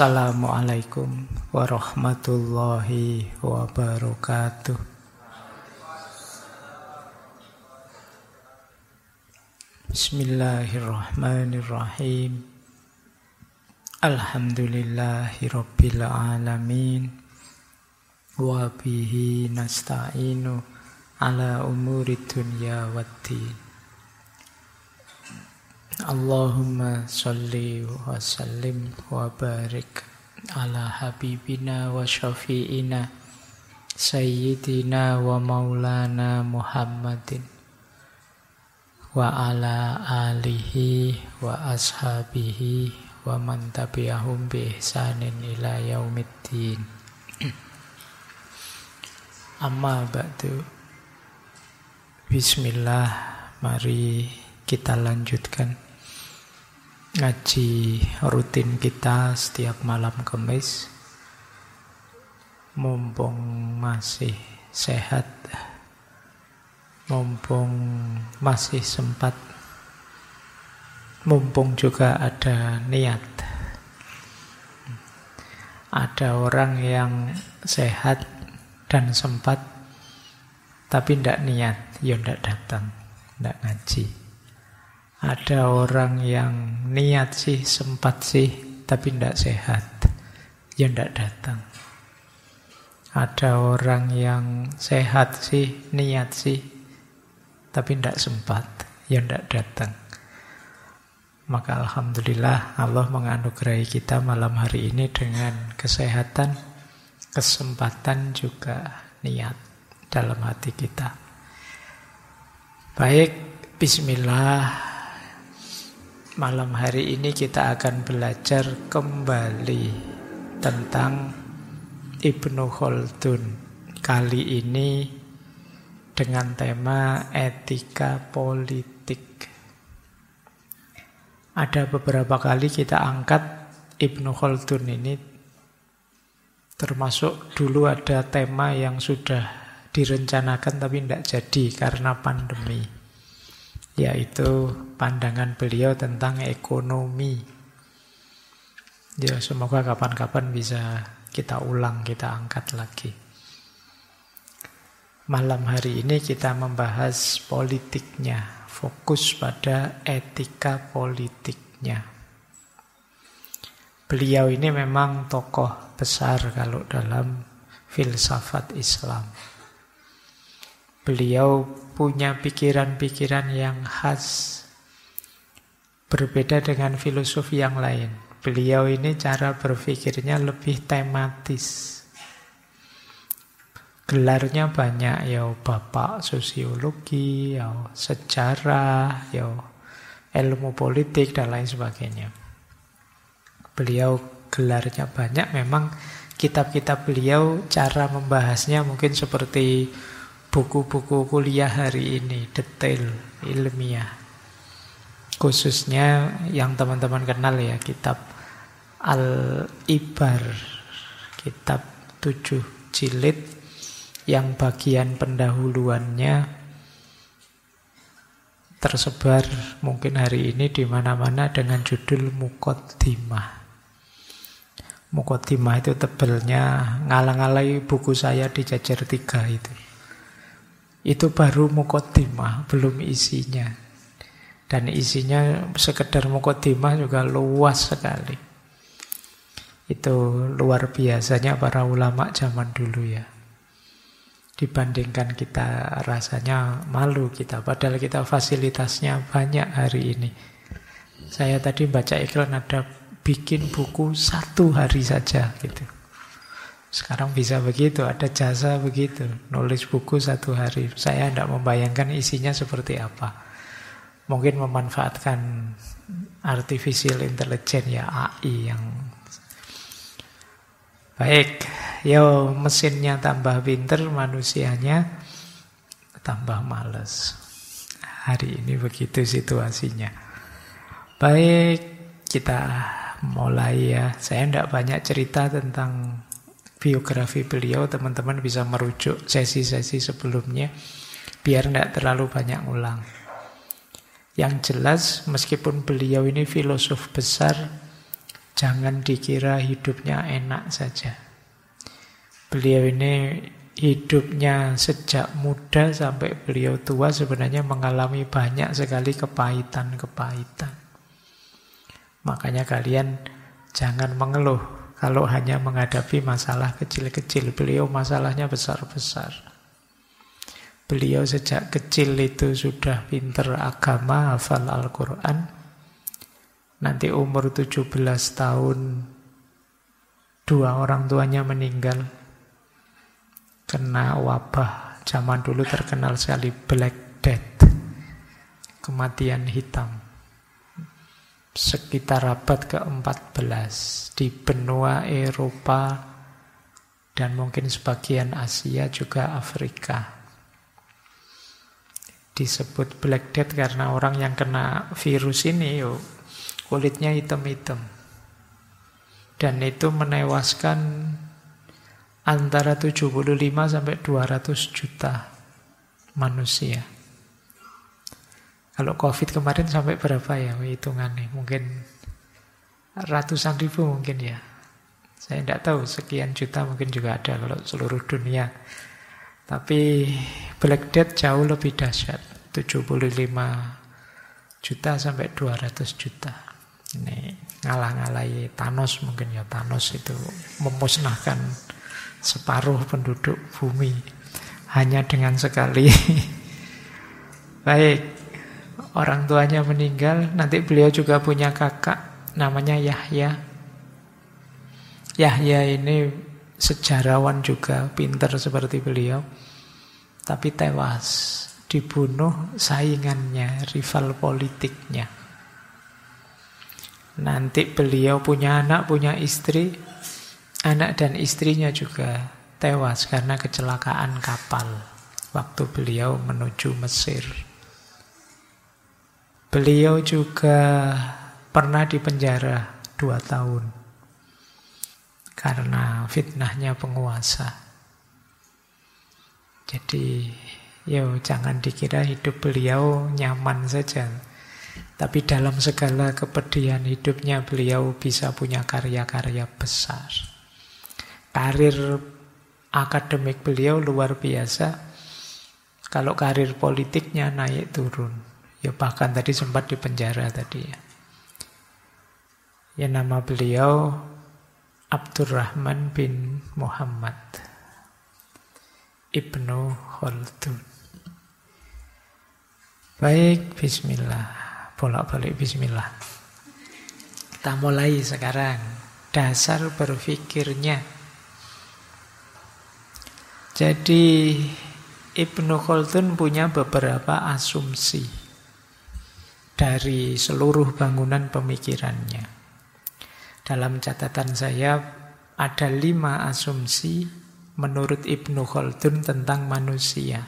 Assalamualaikum warahmatullahi wabarakatuh. Bismillahirrahmanirrahim. Alhamdulillahi rabbil alamin. Wa bihi nasta'inu ala umuri dunya waddin. Allahumma salli wa sallim wa barik ala habibina wa syafi'ina sayyidina wa maulana Muhammadin wa ala alihi wa ashabihi wa man tabi'ahum bi ihsanin ila yaumiddin. Amma ba'du. Bismillah, mari kita lanjutkan ngaji rutin kita setiap malam Kamis. Mumpung masih sehat, mumpung masih sempat, mumpung juga ada niat. Ada orang yang sehat dan sempat tapi tidak niat, ya tidak datang, tidak ngaji. Ada orang yang niat sih, sempat sih, tapi tidak sehat, ya tidak datang. Ada orang yang sehat sih, niat sih, tapi tidak sempat, ya tidak datang. Maka alhamdulillah Allah menganugerahi kita malam hari ini dengan kesehatan, kesempatan juga niat dalam hati kita. Baik, bismillah. Malam hari ini kita akan belajar kembali tentang Ibnu Khaldun. Kali ini dengan tema etika politik. Ada beberapa kali kita angkat Ibnu Khaldun ini, termasuk dulu ada tema yang sudah direncanakan tapi tidak jadi karena pandemi, yaitu pandangan beliau tentang ekonomi. Ya, semoga kapan-kapan bisa kita ulang, kita angkat lagi. Malam hari ini kita membahas politiknya, fokus pada etika politiknya. Beliau ini memang tokoh besar kalau dalam filsafat Islam. Beliau punya pikiran-pikiran yang khas, berbeda dengan filosof yang lain. Beliau ini cara berpikirnya lebih tematis. Gelarnya banyak, ya bapak sosiologi, ya sejarah, ya ilmu politik, dan lain sebagainya. Beliau gelarnya banyak, memang kitab-kitab beliau cara membahasnya mungkin seperti buku-buku kuliah hari ini, detail, ilmiah. Khususnya yang teman-teman kenal ya, kitab Al-Ibar, kitab 7 jilid yang bagian pendahuluannya tersebar mungkin hari ini di mana-mana dengan judul Muqaddimah. Muqaddimah itu tebelnya ngalang-alai buku saya di Jajar 3 itu. Itu baru muqaddimah, belum isinya. Dan isinya sekedar muqaddimah juga luas sekali. Itu luar biasanya para ulama zaman dulu ya. Dibandingkan kita rasanya malu kita, padahal kita fasilitasnya banyak hari ini. Saya tadi baca iklan ada bikin buku 1 hari saja gitu. Sekarang bisa begitu, ada jasa begitu, nulis buku 1 hari. Saya tidak membayangkan isinya seperti apa. Mungkin memanfaatkan artificial intelligence ya, AI yang baik. Yo, mesinnya tambah pinter, manusianya tambah males. Hari ini begitu situasinya. Baik, kita mulai ya. Saya tidak banyak cerita tentang biografi beliau, teman-teman bisa merujuk sesi-sesi sebelumnya biar tidak terlalu banyak ulang. Yang jelas meskipun beliau ini filosof besar, Jangan dikira hidupnya enak saja. Beliau ini hidupnya sejak muda sampai beliau tua sebenarnya mengalami banyak sekali kepahitan-kepahitan. Makanya kalian jangan mengeluh kalau hanya menghadapi masalah kecil-kecil. Beliau masalahnya besar-besar. Beliau sejak kecil itu sudah pinter agama, hafal Al-Quran. Nanti umur 17 tahun, 2 orang tuanya meninggal. Kena wabah. Zaman dulu terkenal sekali Black Death. Kematian hitam. Sekitar abad ke-14 di benua Eropa dan mungkin sebagian Asia juga Afrika. Disebut Black Death karena orang yang kena virus ini kulitnya hitam-hitam. Dan itu menewaskan antara 75 sampai 200 juta manusia. Kalau COVID kemarin sampai berapa ya hitungannya? Mungkin ratusan ribu mungkin ya. Saya tidak tahu, sekian juta mungkin juga ada kalau seluruh dunia. Tapi Black Death jauh lebih dahsyat. 75 juta sampai 200 juta. Ini ngalah-ngalahi Thanos mungkin ya. Thanos itu memusnahkan separuh penduduk bumi hanya dengan sekali. Baik. Orang tuanya meninggal, nanti beliau juga punya kakak, namanya Yahya. Yahya ini sejarawan juga, pintar seperti beliau. Tapi tewas, dibunuh saingannya, rival politiknya. Nanti beliau punya anak, punya istri. Anak dan istrinya juga tewas karena kecelakaan kapal waktu beliau menuju Mesir. Beliau juga pernah dipenjara 2 tahun karena fitnahnya penguasa. Jadi, jangan dikira hidup beliau nyaman saja. Tapi dalam segala kepedihan hidupnya beliau bisa punya karya-karya besar. Karir akademik beliau luar biasa. Kalau karir politiknya naik turun. Ya bahkan tadi sempat dipenjara tadi ya. Ya nama beliau Abdurrahman bin Muhammad Ibnu Khaldun. Baik, bismillah. Bolak-balik bismillah. Kita mulai sekarang. Dasar berfikirnya. Jadi Ibnu Khaldun punya beberapa asumsi dari seluruh bangunan pemikirannya. Dalam catatan saya ada 5 asumsi menurut Ibnu Khaldun tentang manusia.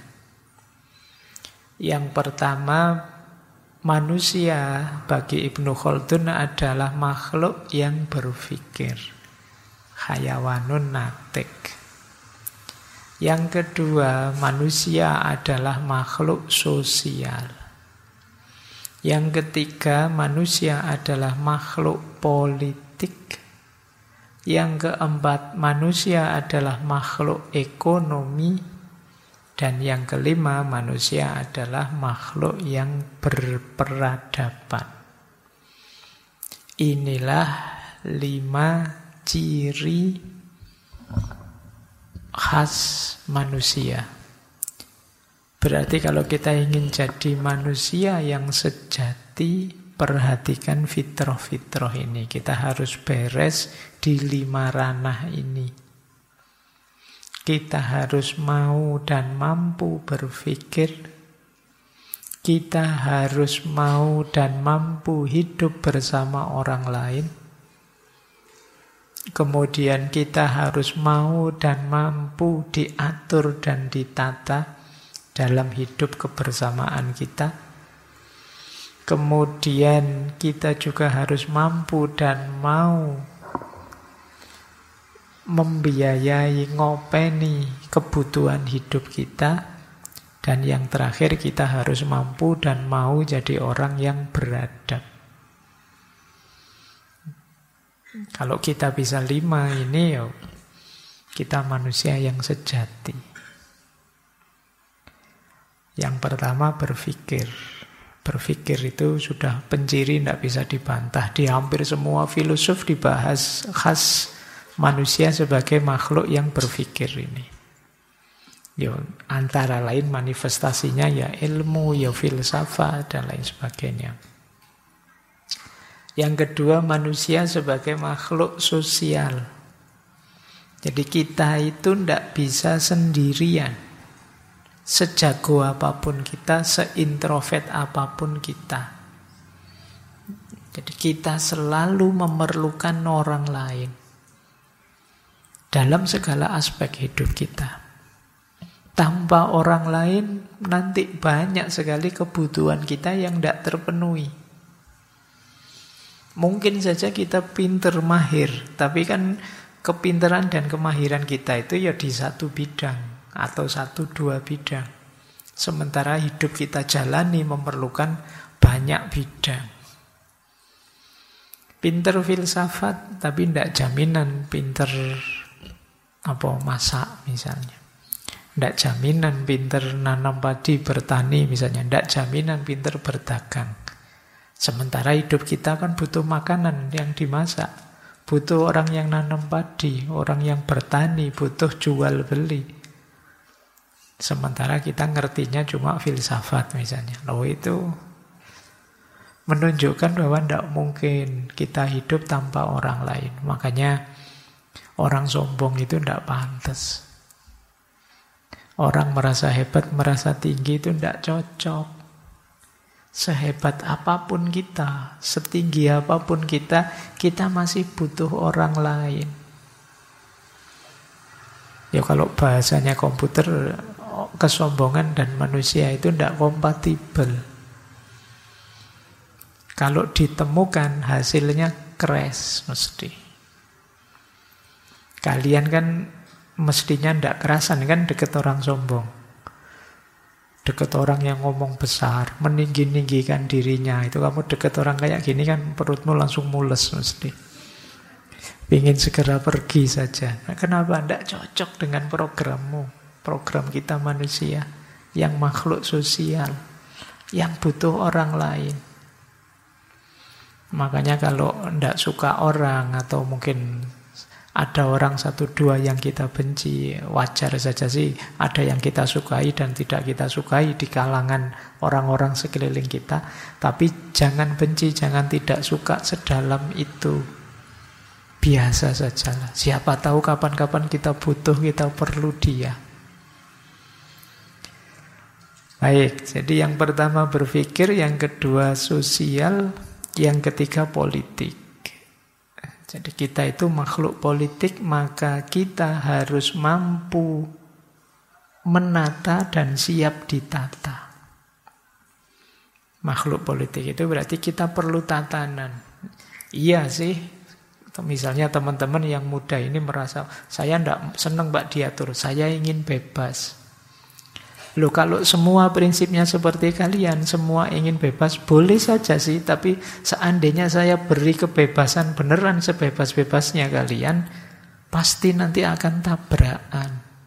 Yang pertama, manusia bagi Ibnu Khaldun adalah makhluk yang berpikir. Hayawanun natik. Yang kedua, manusia adalah makhluk sosial. Yang ketiga, manusia adalah makhluk politik. Yang keempat, manusia adalah makhluk ekonomi. Dan yang kelima, manusia adalah makhluk yang berperadaban. Inilah 5 ciri khas manusia. Berarti kalau kita ingin jadi manusia yang sejati, perhatikan fitrah-fitrah ini. Kita harus beres di 5 ranah ini. Kita harus mau dan mampu berpikir. Kita harus mau dan mampu hidup bersama orang lain. Kemudian kita harus mau dan mampu diatur dan ditata dalam hidup kebersamaan kita. Kemudian kita juga harus mampu dan mau membiayai, ngopeni kebutuhan hidup kita. Dan yang terakhir, kita harus mampu dan mau jadi orang yang beradab. Kalau kita bisa 5 ini, ya kita manusia yang sejati. Yang pertama berpikir. Berpikir itu sudah penciri, tidak bisa dibantah. Di hampir semua filosof dibahas khas manusia sebagai makhluk yang berpikir ini. Ya, antara lain manifestasinya ya ilmu, ya filsafat, dan lain sebagainya. Yang kedua, manusia sebagai makhluk sosial. Jadi kita itu tidak bisa sendirian. Sejago apapun kita, seintrovert apapun kita. Jadi kita selalu memerlukan orang lain. Dalam segala aspek hidup kita. Tanpa orang lain, nanti banyak sekali kebutuhan kita yang tidak terpenuhi. Mungkin saja kita pinter mahir, tapi kan kepinteran dan kemahiran kita itu ya di satu bidang atau 1-2 bidang. Sementara hidup kita jalani memerlukan banyak bidang. Pinter filsafat, tapi tidak jaminan pinter masak misalnya. Tidak jaminan pinter nanam padi, bertani misalnya. Tidak jaminan pinter berdagang. Sementara hidup kita kan butuh makanan yang dimasak. Butuh orang yang nanam padi, orang yang bertani, butuh jual beli. Sementara kita ngertinya cuma filsafat misalnya. Loh, itu menunjukkan bahwa tidak mungkin kita hidup tanpa orang lain. Makanya orang sombong itu tidak pantas. Orang merasa hebat, merasa tinggi itu tidak cocok. Sehebat apapun kita, setinggi apapun kita masih butuh orang lain. Ya kalau bahasanya komputer, kesombongan dan manusia itu tidak kompatibel. Kalau ditemukan hasilnya crash mesti. Kalian kan mestinya tidak kerasan kan deket orang sombong. Deket orang yang ngomong besar, meninggi-ninggikan dirinya. Itu kamu deket orang kayak gini kan perutmu langsung mules mesti. Ingin segera pergi saja. Nah, kenapa tidak cocok dengan programmu? Program kita manusia yang makhluk sosial, yang butuh orang lain. Makanya kalau tidak suka orang atau mungkin ada orang 1-2 yang kita benci, wajar saja sih ada yang kita sukai dan tidak kita sukai di kalangan orang-orang sekeliling kita. Tapi jangan benci, jangan tidak suka sedalam itu. Biasa sajalah. Siapa tahu kapan-kapan kita butuh, kita perlu dia. Baik, jadi yang pertama berpikir, yang kedua sosial, yang ketiga politik. Jadi kita itu makhluk politik, maka kita harus mampu menata dan siap ditata. Makhluk politik itu berarti kita perlu tatanan. Iya sih, misalnya teman-teman yang muda ini merasa, saya tidak senang Mbak diatur, saya ingin bebas. Loh, kalau semua prinsipnya seperti kalian, semua ingin bebas, boleh saja sih. Tapi seandainya saya beri kebebasan beneran sebebas-bebasnya kalian, pasti nanti akan tabrakan.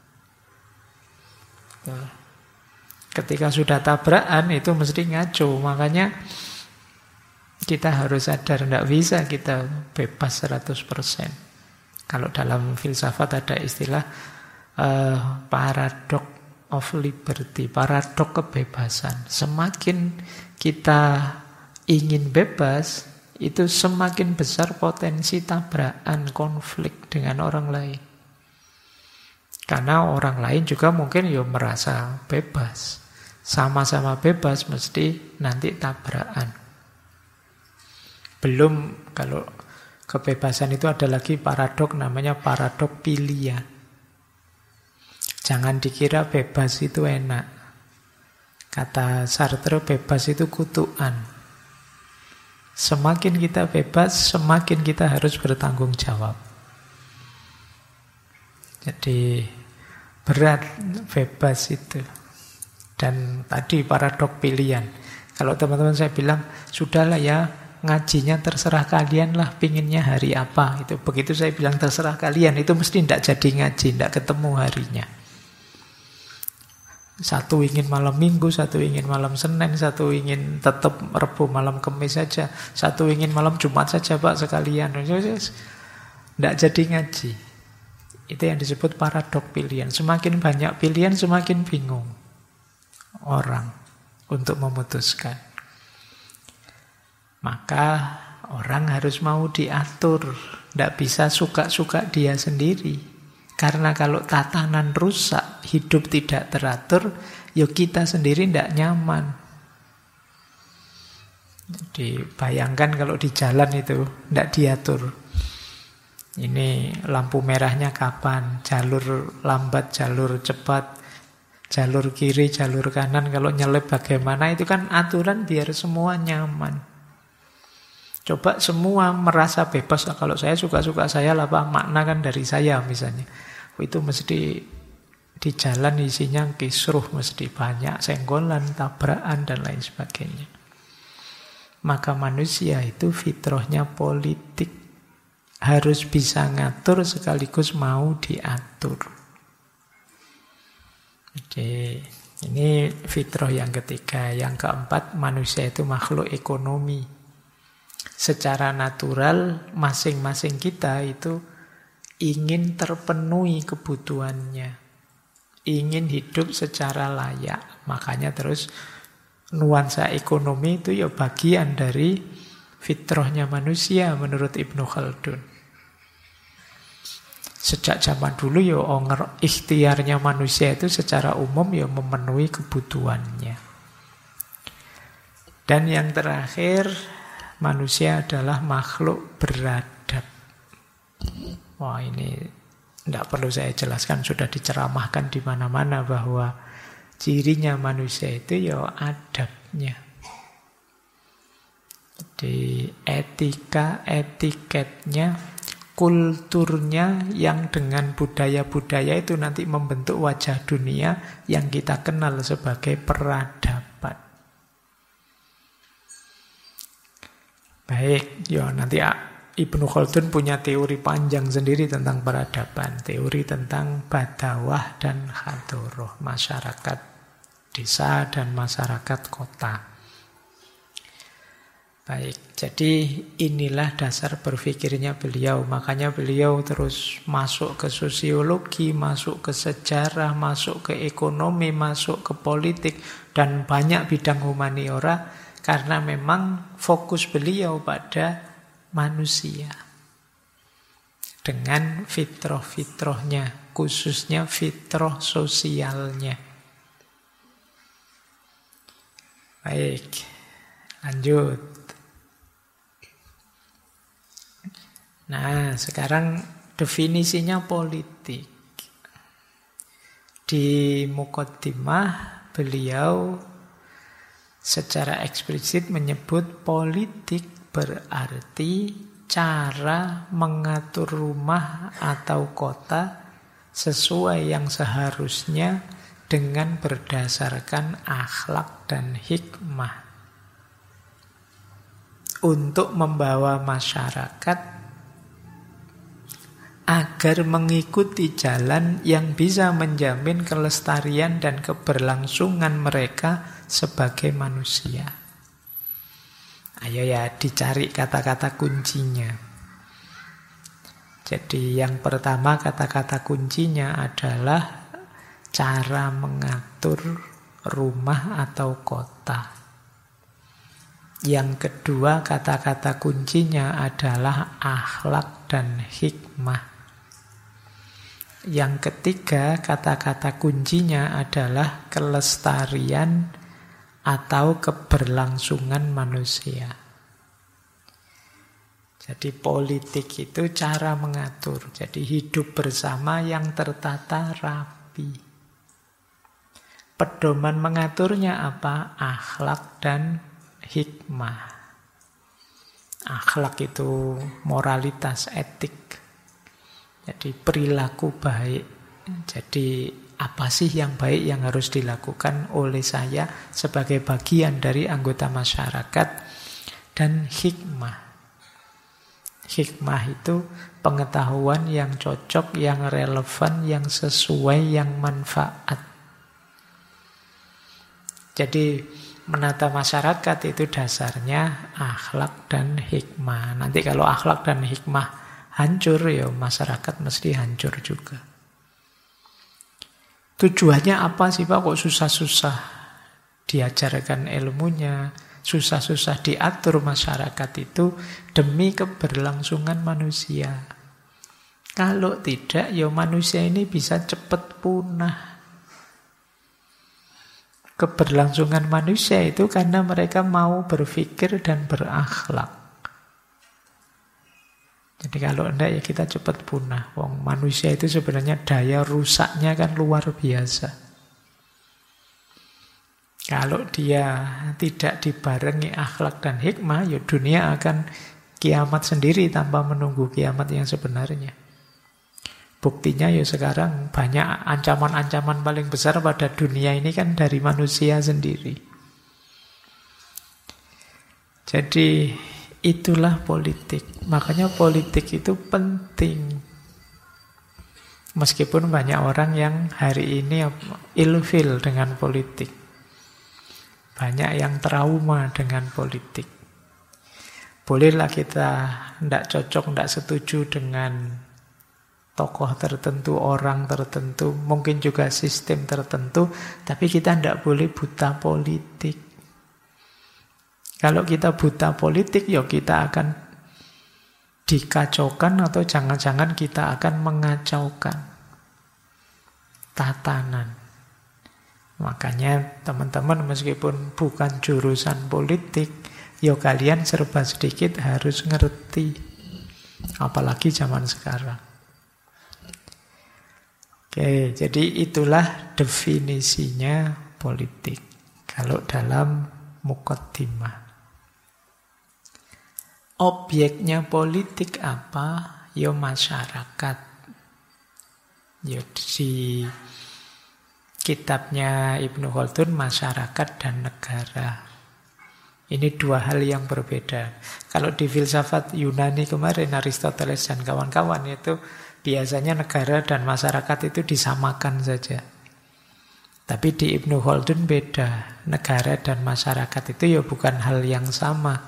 Ketika sudah tabrakan, itu mesti ngaco. Makanya kita harus sadar, tidak bisa kita bebas 100%. Kalau dalam filsafat ada istilah paradoks of liberty, paradok kebebasan. Semakin kita ingin bebas, itu semakin besar potensi tabrakan, konflik dengan orang lain. Karena orang lain juga mungkin merasa bebas. Sama-sama bebas mesti nanti tabrakan. Belum kalau kebebasan itu ada lagi paradok, namanya paradok pilihan. Jangan dikira bebas itu enak. Kata Sartre, bebas itu kutukan. Semakin kita bebas, semakin kita harus bertanggung jawab. Jadi berat bebas itu. Dan tadi paradok pilihan. Kalau teman-teman saya bilang, sudahlah ya, ngajinya terserah kalian lah, pinginnya hari apa. Itu begitu saya bilang terserah kalian, itu mesti tidak jadi ngaji, tidak ketemu harinya. Satu ingin malam Minggu, satu ingin malam Senin, satu ingin tetap Rebo malam Kamis saja, satu ingin malam Jumat saja Pak sekalian. Tidak jadi ngaji. Itu yang disebut paradok pilihan. Semakin banyak pilihan, semakin bingung orang untuk memutuskan. Maka orang harus mau diatur. Tidak bisa suka-suka dia sendiri. Karena kalau tatanan rusak, hidup tidak teratur, ya kita sendiri tidak nyaman. Jadi bayangkan kalau di jalan itu tidak diatur. Ini lampu merahnya kapan, jalur lambat, jalur cepat, jalur kiri, jalur kanan, kalau nyelip bagaimana, itu kan aturan biar semua nyaman. Coba semua merasa bebas, kalau saya suka-suka saya lah Pak, makna kan dari saya misalnya. Itu mesti di jalan isinya kisruh, mesti banyak senggolan, tabrakan, dan lain sebagainya. Maka manusia itu fitrahnya politik. Harus bisa ngatur sekaligus mau diatur. Jadi ini fitrah yang ketiga. Yang keempat, manusia itu makhluk ekonomi. Secara natural masing-masing kita itu ingin terpenuhi kebutuhannya. Ingin hidup secara layak. Makanya terus nuansa ekonomi itu ya bagian dari fitrahnya manusia menurut Ibnu Khaldun. Sejak zaman dulu ya ikhtiarnya manusia itu secara umum ya memenuhi kebutuhannya. Dan yang terakhir, manusia adalah makhluk beradab. Wah, ini tidak perlu saya jelaskan, sudah diceramahkan di mana-mana bahwa cirinya manusia itu ya adabnya. Jadi etika, etiketnya, kulturnya yang dengan budaya-budaya itu nanti membentuk wajah dunia yang kita kenal sebagai peradaban. Baik, ya nanti Ibnu Khaldun punya teori panjang sendiri tentang peradaban, teori tentang badawah dan hadoroh, masyarakat desa dan masyarakat kota. Baik, jadi inilah dasar berpikirnya beliau. Makanya beliau terus masuk ke sosiologi, masuk ke sejarah, masuk ke ekonomi, masuk ke politik, dan banyak bidang humaniora, karena memang fokus beliau pada manusia. Dengan fitrah-fitrahnya, khususnya fitrah sosialnya. Baik, lanjut. Nah, sekarang definisinya politik. Di Muqaddimah beliau secara eksplisit menyebut politik berarti cara mengatur rumah atau kota sesuai yang seharusnya dengan berdasarkan akhlak dan hikmah untuk membawa masyarakat agar mengikuti jalan yang bisa menjamin kelestarian dan keberlangsungan mereka sebagai manusia. Ayo ya, dicari kata-kata kuncinya. Jadi yang pertama, kata-kata kuncinya adalah cara mengatur rumah atau kota. Yang kedua, kata-kata kuncinya adalah akhlak dan hikmah. Yang ketiga, kata-kata kuncinya adalah kelestarian atau keberlangsungan manusia. Jadi politik itu cara mengatur. Jadi hidup bersama yang tertata rapi. Pedoman mengaturnya apa? Akhlak dan hikmah. Akhlak itu moralitas, etik. Jadi perilaku baik. Jadi apa sih yang baik yang harus dilakukan oleh saya sebagai bagian dari anggota masyarakat dan hikmah. Hikmah itu pengetahuan yang cocok, yang relevan, yang sesuai, yang manfaat. Jadi menata masyarakat itu dasarnya akhlak dan hikmah. Nanti kalau akhlak dan hikmah hancur, ya masyarakat mesti hancur juga. Tujuannya apa sih Pak? Kok susah-susah diajarkan ilmunya, susah-susah diatur masyarakat itu demi keberlangsungan manusia. Kalau tidak, ya manusia ini bisa cepat punah. Keberlangsungan manusia itu karena mereka mau berpikir dan berakhlak. Jadi kalau enggak ya kita cepat punah. Wong manusia itu sebenarnya daya rusaknya kan luar biasa. Kalau dia tidak dibarengi akhlak dan hikmah, ya dunia akan kiamat sendiri tanpa menunggu kiamat yang sebenarnya. Buktinya ya sekarang banyak ancaman-ancaman paling besar pada dunia ini kan dari manusia sendiri. Jadi itulah politik. Makanya politik itu penting. Meskipun banyak orang yang hari ini ilfil dengan politik. Banyak yang trauma dengan politik. Bolehlah kita tidak cocok, tidak setuju dengan tokoh tertentu, orang tertentu, mungkin juga sistem tertentu, tapi kita tidak boleh buta politik. Kalau kita buta politik, ya kita akan dikacaukan atau jangan-jangan kita akan mengacaukan tatanan. Makanya teman-teman meskipun bukan jurusan politik, ya kalian serba sedikit harus ngerti. Apalagi zaman sekarang. Oke, jadi itulah definisinya politik. Kalau dalam muqaddimah. Objeknya politik apa? Ya masyarakat. Ya di kitabnya Ibnu Khaldun, masyarakat dan negara. Ini dua hal yang berbeda. Kalau di filsafat Yunani kemarin, Aristoteles dan kawan-kawan itu biasanya negara dan masyarakat itu disamakan saja. Tapi di Ibnu Khaldun beda. Negara dan masyarakat itu ya bukan hal yang sama.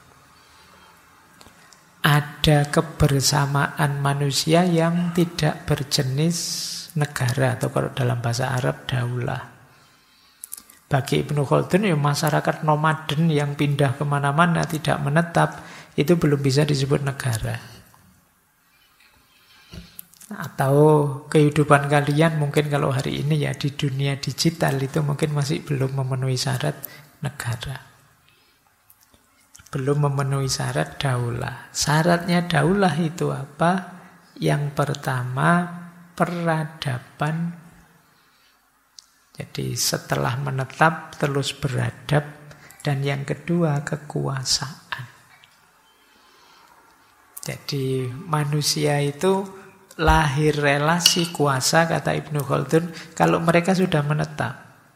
Ada kebersamaan manusia yang tidak berjenis negara, atau kalau dalam bahasa Arab daulah. Bagi Ibnu Khaldun ya masyarakat nomaden yang pindah kemana-mana tidak menetap, itu belum bisa disebut negara. Atau kehidupan kalian mungkin kalau hari ini ya di dunia digital itu mungkin masih belum memenuhi syarat negara. Belum memenuhi syarat daulah. Syaratnya daulah itu apa? Yang pertama, peradaban. Jadi setelah menetap terus beradab. Dan yang kedua, kekuasaan. Jadi manusia itu lahir relasi kuasa, kata Ibnu Khaldun, kalau mereka sudah menetap.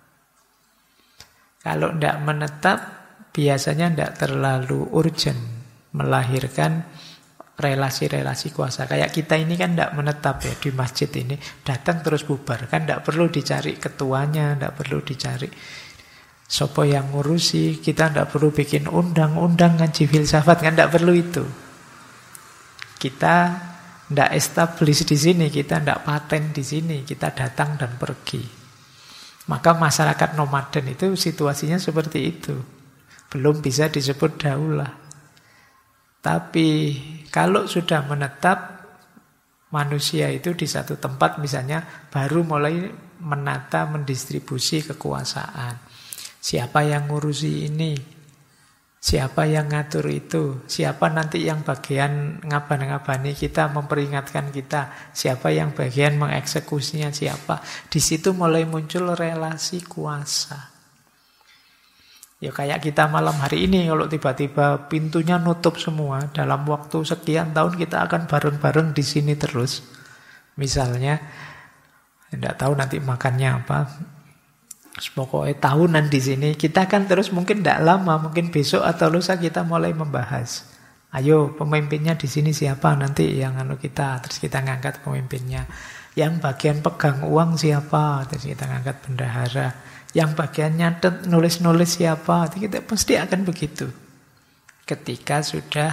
Kalau tidak menetap, biasanya tidak terlalu urgent melahirkan relasi-relasi kuasa. Kayak kita ini kan tidak menetap ya di masjid ini, datang terus bubar. Kan tidak perlu dicari ketuanya, tidak perlu dicari sopo yang ngurusi, kita tidak perlu bikin undang-undang ngaji filsafat, kan tidak perlu itu. Kita tidak establish di sini, kita tidak paten di sini, kita datang dan pergi. Maka masyarakat nomaden itu situasinya seperti itu. Belum bisa disebut daulah. Tapi kalau sudah menetap, manusia itu di satu tempat misalnya baru mulai menata, mendistribusi kekuasaan. Siapa yang ngurusi ini? Siapa yang ngatur itu? Siapa nanti yang bagian ngaban-ngabani kita, memperingatkan kita? Siapa yang bagian mengeksekusinya? Siapa? Di situ mulai muncul relasi kuasa. Ya kayak kita malam hari ini, kalau tiba-tiba pintunya nutup semua, dalam waktu sekian tahun kita akan bareng-bareng di sini terus. Misalnya, tidak tahu nanti makannya apa. Terus pokoknya tahunan di sini. Kita kan terus mungkin tidak lama, mungkin besok atau lusa kita mulai membahas. Ayo pemimpinnya di sini siapa nanti yang kita, terus kita ngangkat pemimpinnya. Yang bagian pegang uang siapa, terus kita ngangkat bendahara. Yang bagian nyatet nulis-nulis siapa, kita pasti akan begitu. Ketika sudah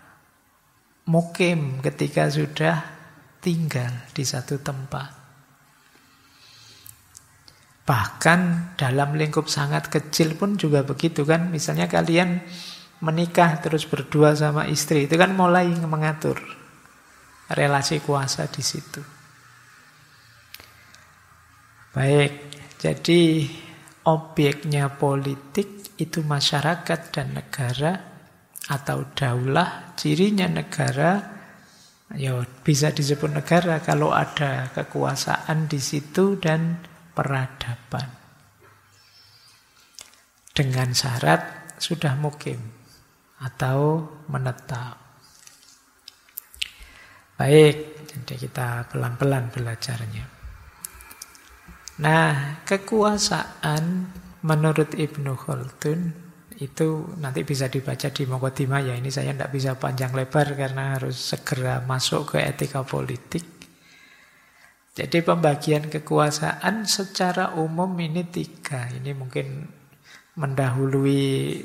mukim, ketika sudah tinggal di satu tempat. Bahkan dalam lingkup sangat kecil pun juga begitu kan. Misalnya kalian menikah terus berdua sama istri, itu kan mulai mengatur relasi kuasa di situ. Baik, jadi objeknya politik itu masyarakat dan negara atau daulah. Cirinya negara, ya bisa disebut negara kalau ada kekuasaan di situ dan peradaban. Dengan syarat sudah mukim atau menetap. Baik, jadi kita pelan-pelan belajarnya. Nah, kekuasaan menurut Ibnu Khaldun itu nanti bisa dibaca di Muqaddimah ya. Ini saya tidak bisa panjang lebar karena harus segera masuk ke etika politik. Jadi pembagian kekuasaan secara umum ini 3. Ini mungkin mendahului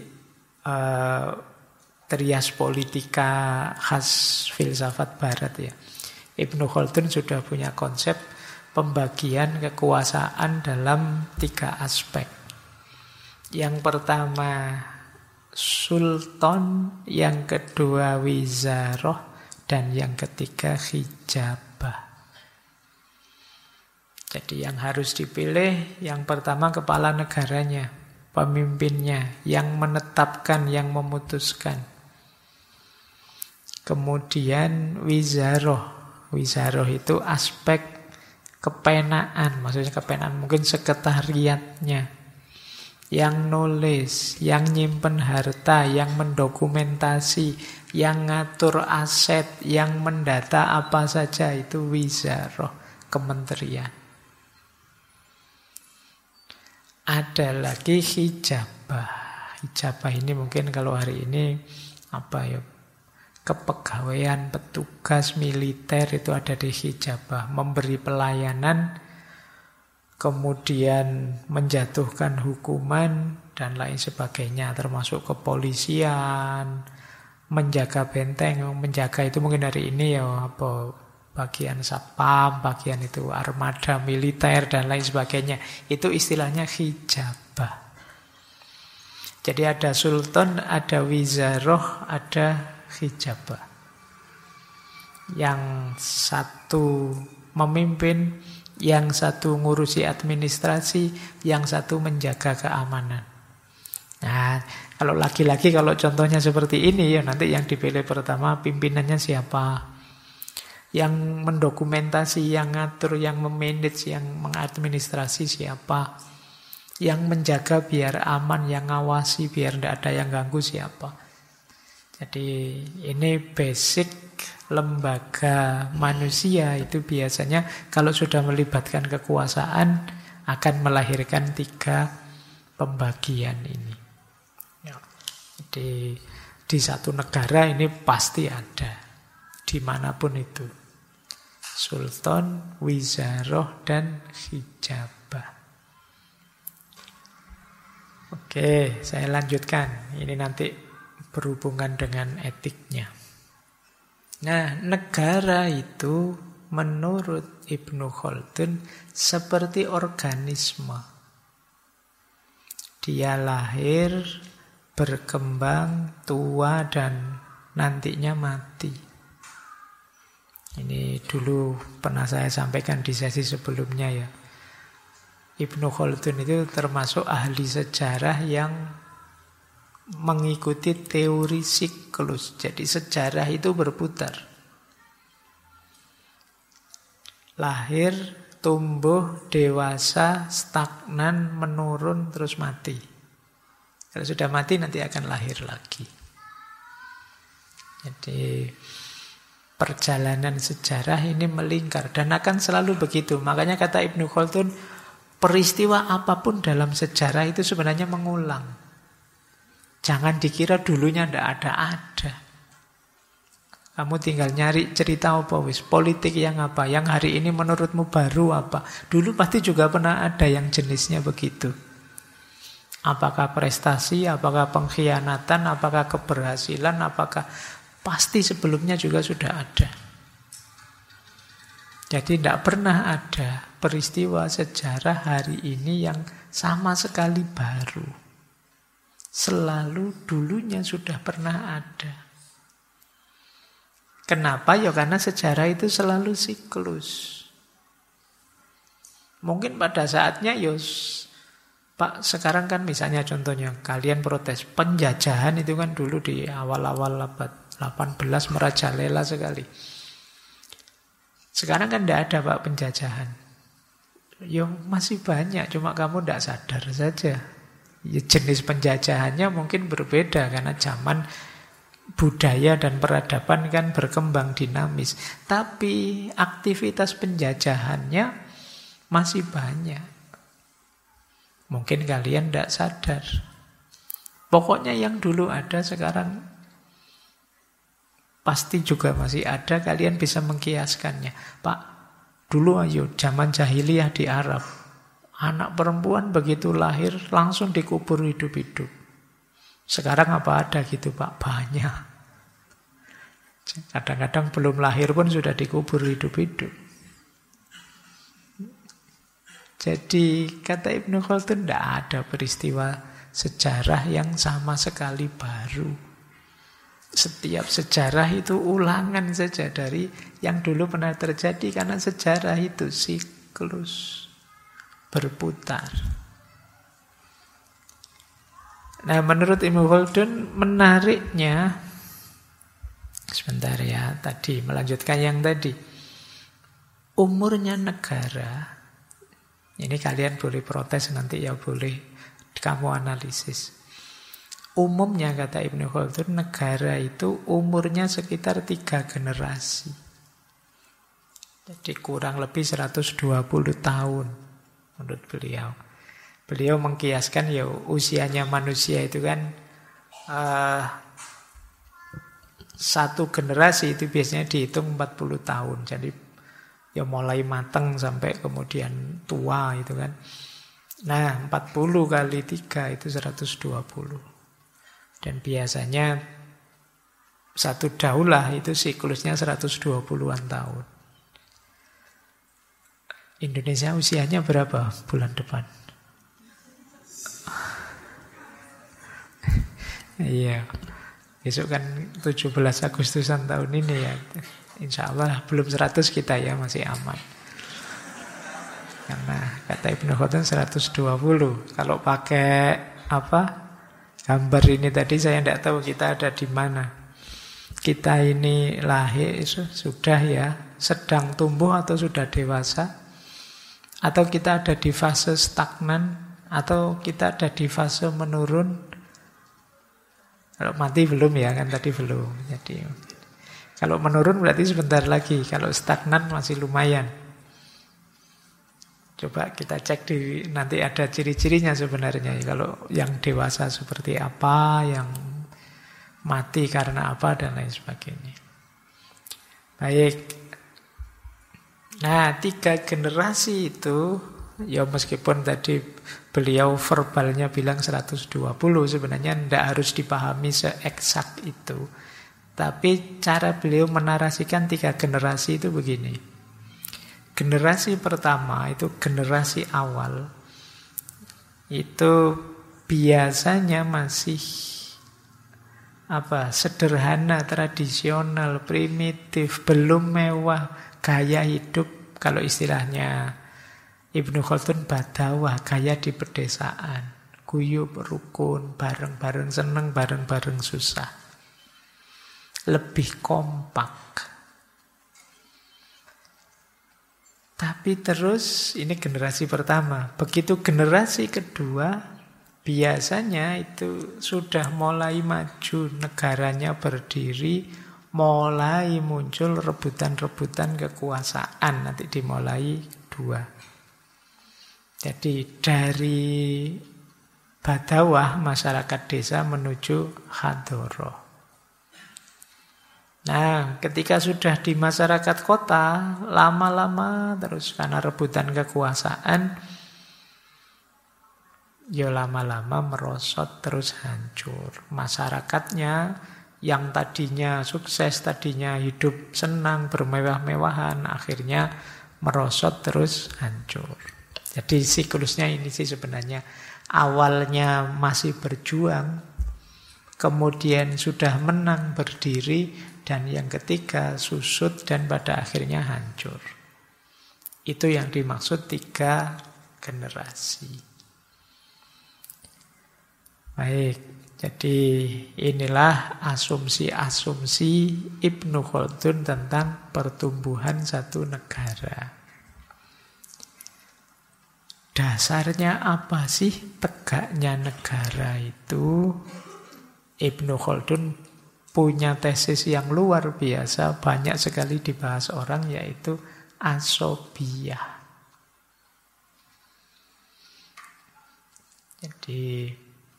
trias politika khas filsafat barat ya. Ibnu Khaldun sudah punya konsep pembagian kekuasaan dalam 3 aspek. Yang pertama sultan, yang kedua wizaroh, dan yang ketiga hijabah. Jadi yang harus dipilih yang pertama kepala negaranya, pemimpinnya, yang menetapkan, yang memutuskan. Kemudian wizaroh. Wizaroh itu aspek kepenaan, maksudnya kepenaan mungkin sekretariatnya. Yang nulis, yang nyimpen harta, yang mendokumentasi, yang ngatur aset, yang mendata apa saja itu wizaroh, kementerian. Ada lagi hijabah. Hijabah ini mungkin kalau hari ini apa ya? Kepegawaian petugas militer itu ada di hijabah, memberi pelayanan, kemudian menjatuhkan hukuman dan lain sebagainya, termasuk kepolisian, menjaga benteng, menjaga itu mungkin hari ini ya apa? Bagian satpam, bagian itu armada militer dan lain sebagainya. Itu istilahnya hijabah. Jadi ada sultan, ada wizaroh, ada hijabah. Yang satu memimpin, yang satu ngurusi administrasi, yang satu menjaga keamanan. Nah, kalau laki-laki kalau contohnya seperti ini ya nanti yang dipilih pertama pimpinannya siapa? Yang mendokumentasi, yang ngatur, yang memanage, yang mengadministrasi siapa? Yang menjaga biar aman, yang ngawasi biar tidak ada yang ganggu siapa? Jadi ini basic lembaga manusia itu biasanya kalau sudah melibatkan kekuasaan akan melahirkan 3 pembagian ini. Ya. Jadi di satu negara ini pasti ada, dimanapun itu. Sultan, wizaroh, dan hijabah. Oke, saya lanjutkan. Ini nanti berhubungan dengan etiknya. Nah, negara itu menurut Ibnu Khaldun seperti organisme. Dia lahir, berkembang, tua, dan nantinya mati. Ini dulu pernah saya sampaikan di sesi sebelumnya ya. Ibnu Khaldun itu termasuk ahli sejarah yang mengikuti teori siklus. Jadi sejarah itu berputar. Lahir, tumbuh, dewasa, stagnan, menurun, terus mati. Kalau sudah mati nanti akan lahir lagi. Jadi perjalanan sejarah ini melingkar dan akan selalu begitu. Makanya kata Ibnu Khaldun, Peristiwa apapun dalam sejarah itu sebenarnya mengulang. Jangan dikira dulunya ndak ada. Kamu tinggal nyari cerita apa wis, politik yang apa, yang hari ini menurutmu baru apa. Dulu pasti juga pernah ada yang jenisnya begitu. Apakah prestasi, apakah pengkhianatan, apakah keberhasilan, apakah pasti sebelumnya juga sudah ada. Jadi tidak pernah ada peristiwa sejarah hari ini yang sama sekali baru. Selalu dulunya sudah pernah ada. Kenapa? Ya karena sejarah itu selalu siklus. Mungkin pada saatnya Pak, sekarang kan misalnya contohnya kalian protes penjajahan itu kan dulu di awal-awal abad 18 merajalela sekali. Sekarang kan tidak ada Pak penjajahan. Ya masih banyak, cuma kamu tidak sadar saja. Ya, jenis penjajahannya mungkin berbeda karena zaman budaya dan peradaban kan berkembang dinamis. Tapi aktivitas penjajahannya masih banyak. Mungkin kalian tidak sadar. Pokoknya yang dulu ada sekarang pasti juga masih ada. Kalian bisa mengkiaskannya. Pak, dulu ayo zaman jahiliyah di Arab, anak perempuan begitu lahir langsung dikubur hidup-hidup. Sekarang apa ada gitu Pak? Banyak. Kadang-kadang belum lahir pun sudah dikubur hidup-hidup. Jadi kata Ibnu Khaldun tidak ada peristiwa sejarah yang sama sekali baru. Setiap sejarah itu ulangan saja dari yang dulu pernah terjadi karena sejarah itu siklus berputar. Nah, menurut Ibnu Khaldun menariknya, sebentar ya, tadi melanjutkan yang tadi. Umurnya negara, ini kalian boleh protes nanti ya, boleh kamu analisis. Umumnya kata Ibnu Khaldun, negara itu umurnya sekitar 3 generasi. Jadi kurang lebih 120 tahun menurut beliau. Beliau mengkiaskan ya usianya manusia itu kan satu generasi itu biasanya dihitung 40 tahun. Jadi ya mulai matang sampai kemudian tua itu kan. Nah 40 kali 3 itu 120. Dan biasanya satu daulah itu siklusnya 120-an tahun. Indonesia usianya berapa bulan depan? Iya, besok kan 17 Agustusan tahun ini ya. Insya Allah belum 100 kita ya, masih aman. Karena kata Ibnu Khaldun 120. Kalau pakai gambar ini tadi saya tidak tahu kita ada di mana. Kita ini lahir sudah ya, sedang tumbuh atau sudah dewasa, atau kita ada di fase stagnan, atau kita ada di fase menurun. Kalau mati belum ya, kan tadi belum. Jadi kalau menurun berarti sebentar lagi. Kalau stagnan masih lumayan. Coba kita cek nanti ada ciri-cirinya sebenarnya. Kalau yang dewasa seperti apa, yang mati karena apa, dan lain sebagainya. Baik. Nah, 3 generasi itu, ya meskipun tadi beliau verbalnya bilang 120, sebenarnya tidak harus dipahami seeksak itu. Tapi cara beliau menarasikan 3 generasi itu begini. Generasi pertama itu generasi awal. Itu biasanya masih sederhana, tradisional, primitif, belum mewah, gaya hidup kalau istilahnya Ibnu Khaldun badawah, gaya di pedesaan, guyub, rukun, bareng-bareng seneng, bareng-bareng susah. Lebih kompak. Tapi terus ini generasi pertama. Begitu generasi kedua, biasanya itu sudah mulai maju, negaranya berdiri, mulai muncul rebutan-rebutan kekuasaan, nanti dimulai 2. Jadi dari badawah masyarakat desa menuju hadoroh. Nah, ketika sudah di masyarakat kota, lama-lama terus karena rebutan kekuasaan, ya lama-lama merosot terus hancur. Masyarakatnya yang tadinya sukses, tadinya hidup senang, bermewah-mewahan, akhirnya merosot terus hancur. Jadi siklusnya ini sih sebenarnya. Awalnya masih berjuang, kemudian sudah menang berdiri, dan yang ketiga susut dan pada akhirnya hancur. Itu yang dimaksud 3 generasi. Baik, jadi inilah asumsi-asumsi Ibnu Khaldun tentang pertumbuhan satu negara. Dasarnya apa sih tegaknya negara itu? Ibnu Khaldun punya tesis yang luar biasa, banyak sekali dibahas orang, yaitu asobiyah. Jadi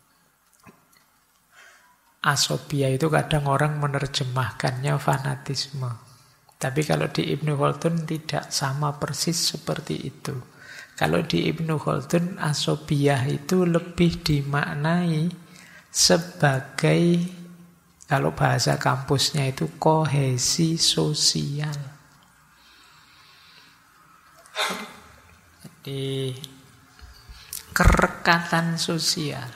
asobiyah itu kadang orang menerjemahkannya fanatisme. Tapi kalau di Ibnu Khaldun tidak sama persis seperti itu. Kalau di Ibnu Khaldun asobiyah itu lebih dimaknai sebagai, kalau bahasa kampusnya itu kohesi sosial. Jadi kerekatan sosial.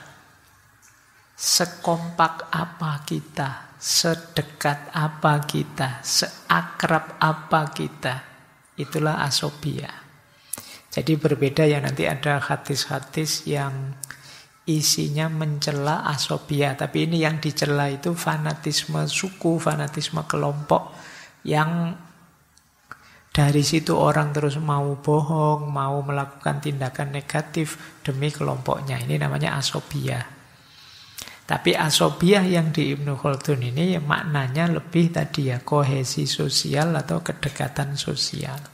Sekompak apa kita, sedekat apa kita, seakrab apa kita. Itulah asobiyah. Jadi berbeda ya, nanti ada hadis-hadis yang isinya mencela asobiyah. Tapi ini yang dicela itu fanatisme suku, fanatisme kelompok, yang dari situ orang terus mau bohong, mau melakukan tindakan negatif demi kelompoknya. Ini namanya asobiyah. Tapi asobiyah yang di Ibnu Khaldun ini maknanya lebih tadi ya, kohesi sosial atau kedekatan sosial.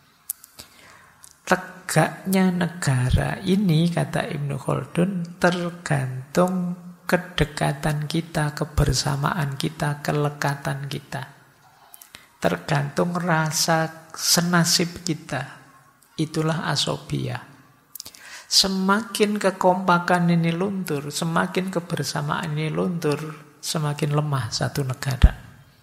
Tegaknya negara ini, kata Ibnu Khaldun, tergantung kedekatan kita, kebersamaan kita, kelekatan kita. Tergantung rasa senasib kita. Itulah asobiyah. Semakin kekompakan ini luntur, semakin kebersamaan ini luntur, semakin lemah satu negara.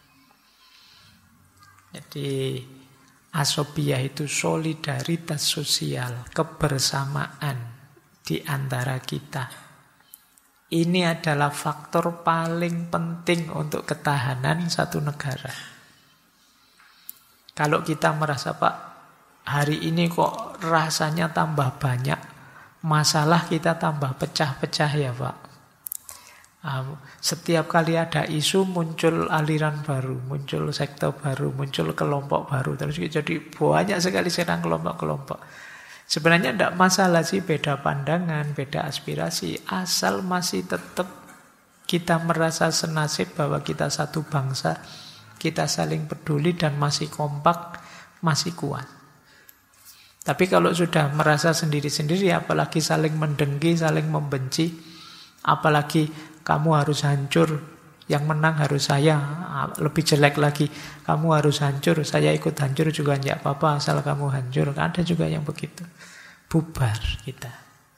Jadi asobiyah itu solidaritas sosial, kebersamaan di antara kita. Ini adalah faktor paling penting untuk ketahanan satu negara. Kalau kita merasa, Pak, hari ini kok rasanya tambah banyak masalah, kita tambah pecah-pecah ya, Pak. Setiap kali ada isu muncul aliran baru, muncul sektor baru, muncul kelompok baru. Terus jadi banyak sekali serang kelompok-kelompok. Sebenarnya tidak masalah sih, beda pandangan, beda aspirasi. Asal masih tetap kita merasa senasib bahwa kita satu bangsa, kita saling peduli dan masih kompak, masih kuat. Tapi kalau sudah merasa sendiri-sendiri, apalagi saling mendengki, saling membenci, apalagi kamu harus hancur, yang menang harus saya, lebih jelek lagi, kamu harus hancur, saya ikut hancur juga tidak apa-apa, asal kamu hancur. Ada juga yang begitu. Bubar kita.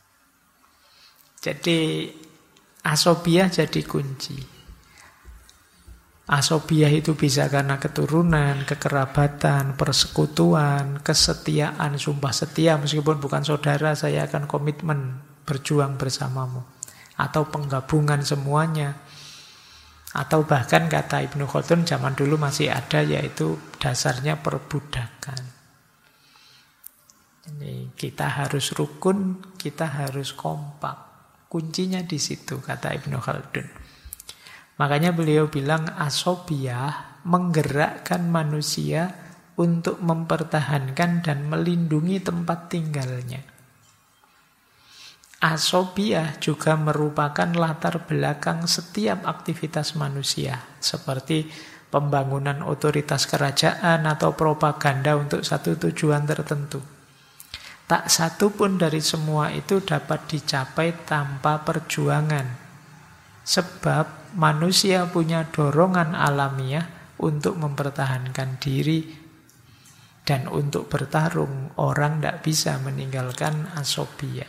Jadi asobiyah jadi kunci. Asobiyah itu bisa karena keturunan, kekerabatan, persekutuan, kesetiaan, sumpah setia, meskipun bukan saudara, saya akan komitmen berjuang bersamamu. Atau penggabungan semuanya. Atau bahkan kata Ibnu Khaldun zaman dulu masih ada, yaitu dasarnya perbudakan. Jadi kita harus rukun, kita harus kompak. Kuncinya di situ, kata Ibnu Khaldun. Makanya beliau bilang asobiyah menggerakkan manusia untuk mempertahankan dan melindungi tempat tinggalnya. Asobiyah juga merupakan latar belakang setiap aktivitas manusia, seperti pembangunan otoritas kerajaan atau propaganda untuk satu tujuan tertentu. Tak satu pun dari semua itu dapat dicapai tanpa perjuangan. Sebab manusia punya dorongan alamiah untuk mempertahankan diri dan untuk bertarung. Orang tidak bisa meninggalkan asobiyah.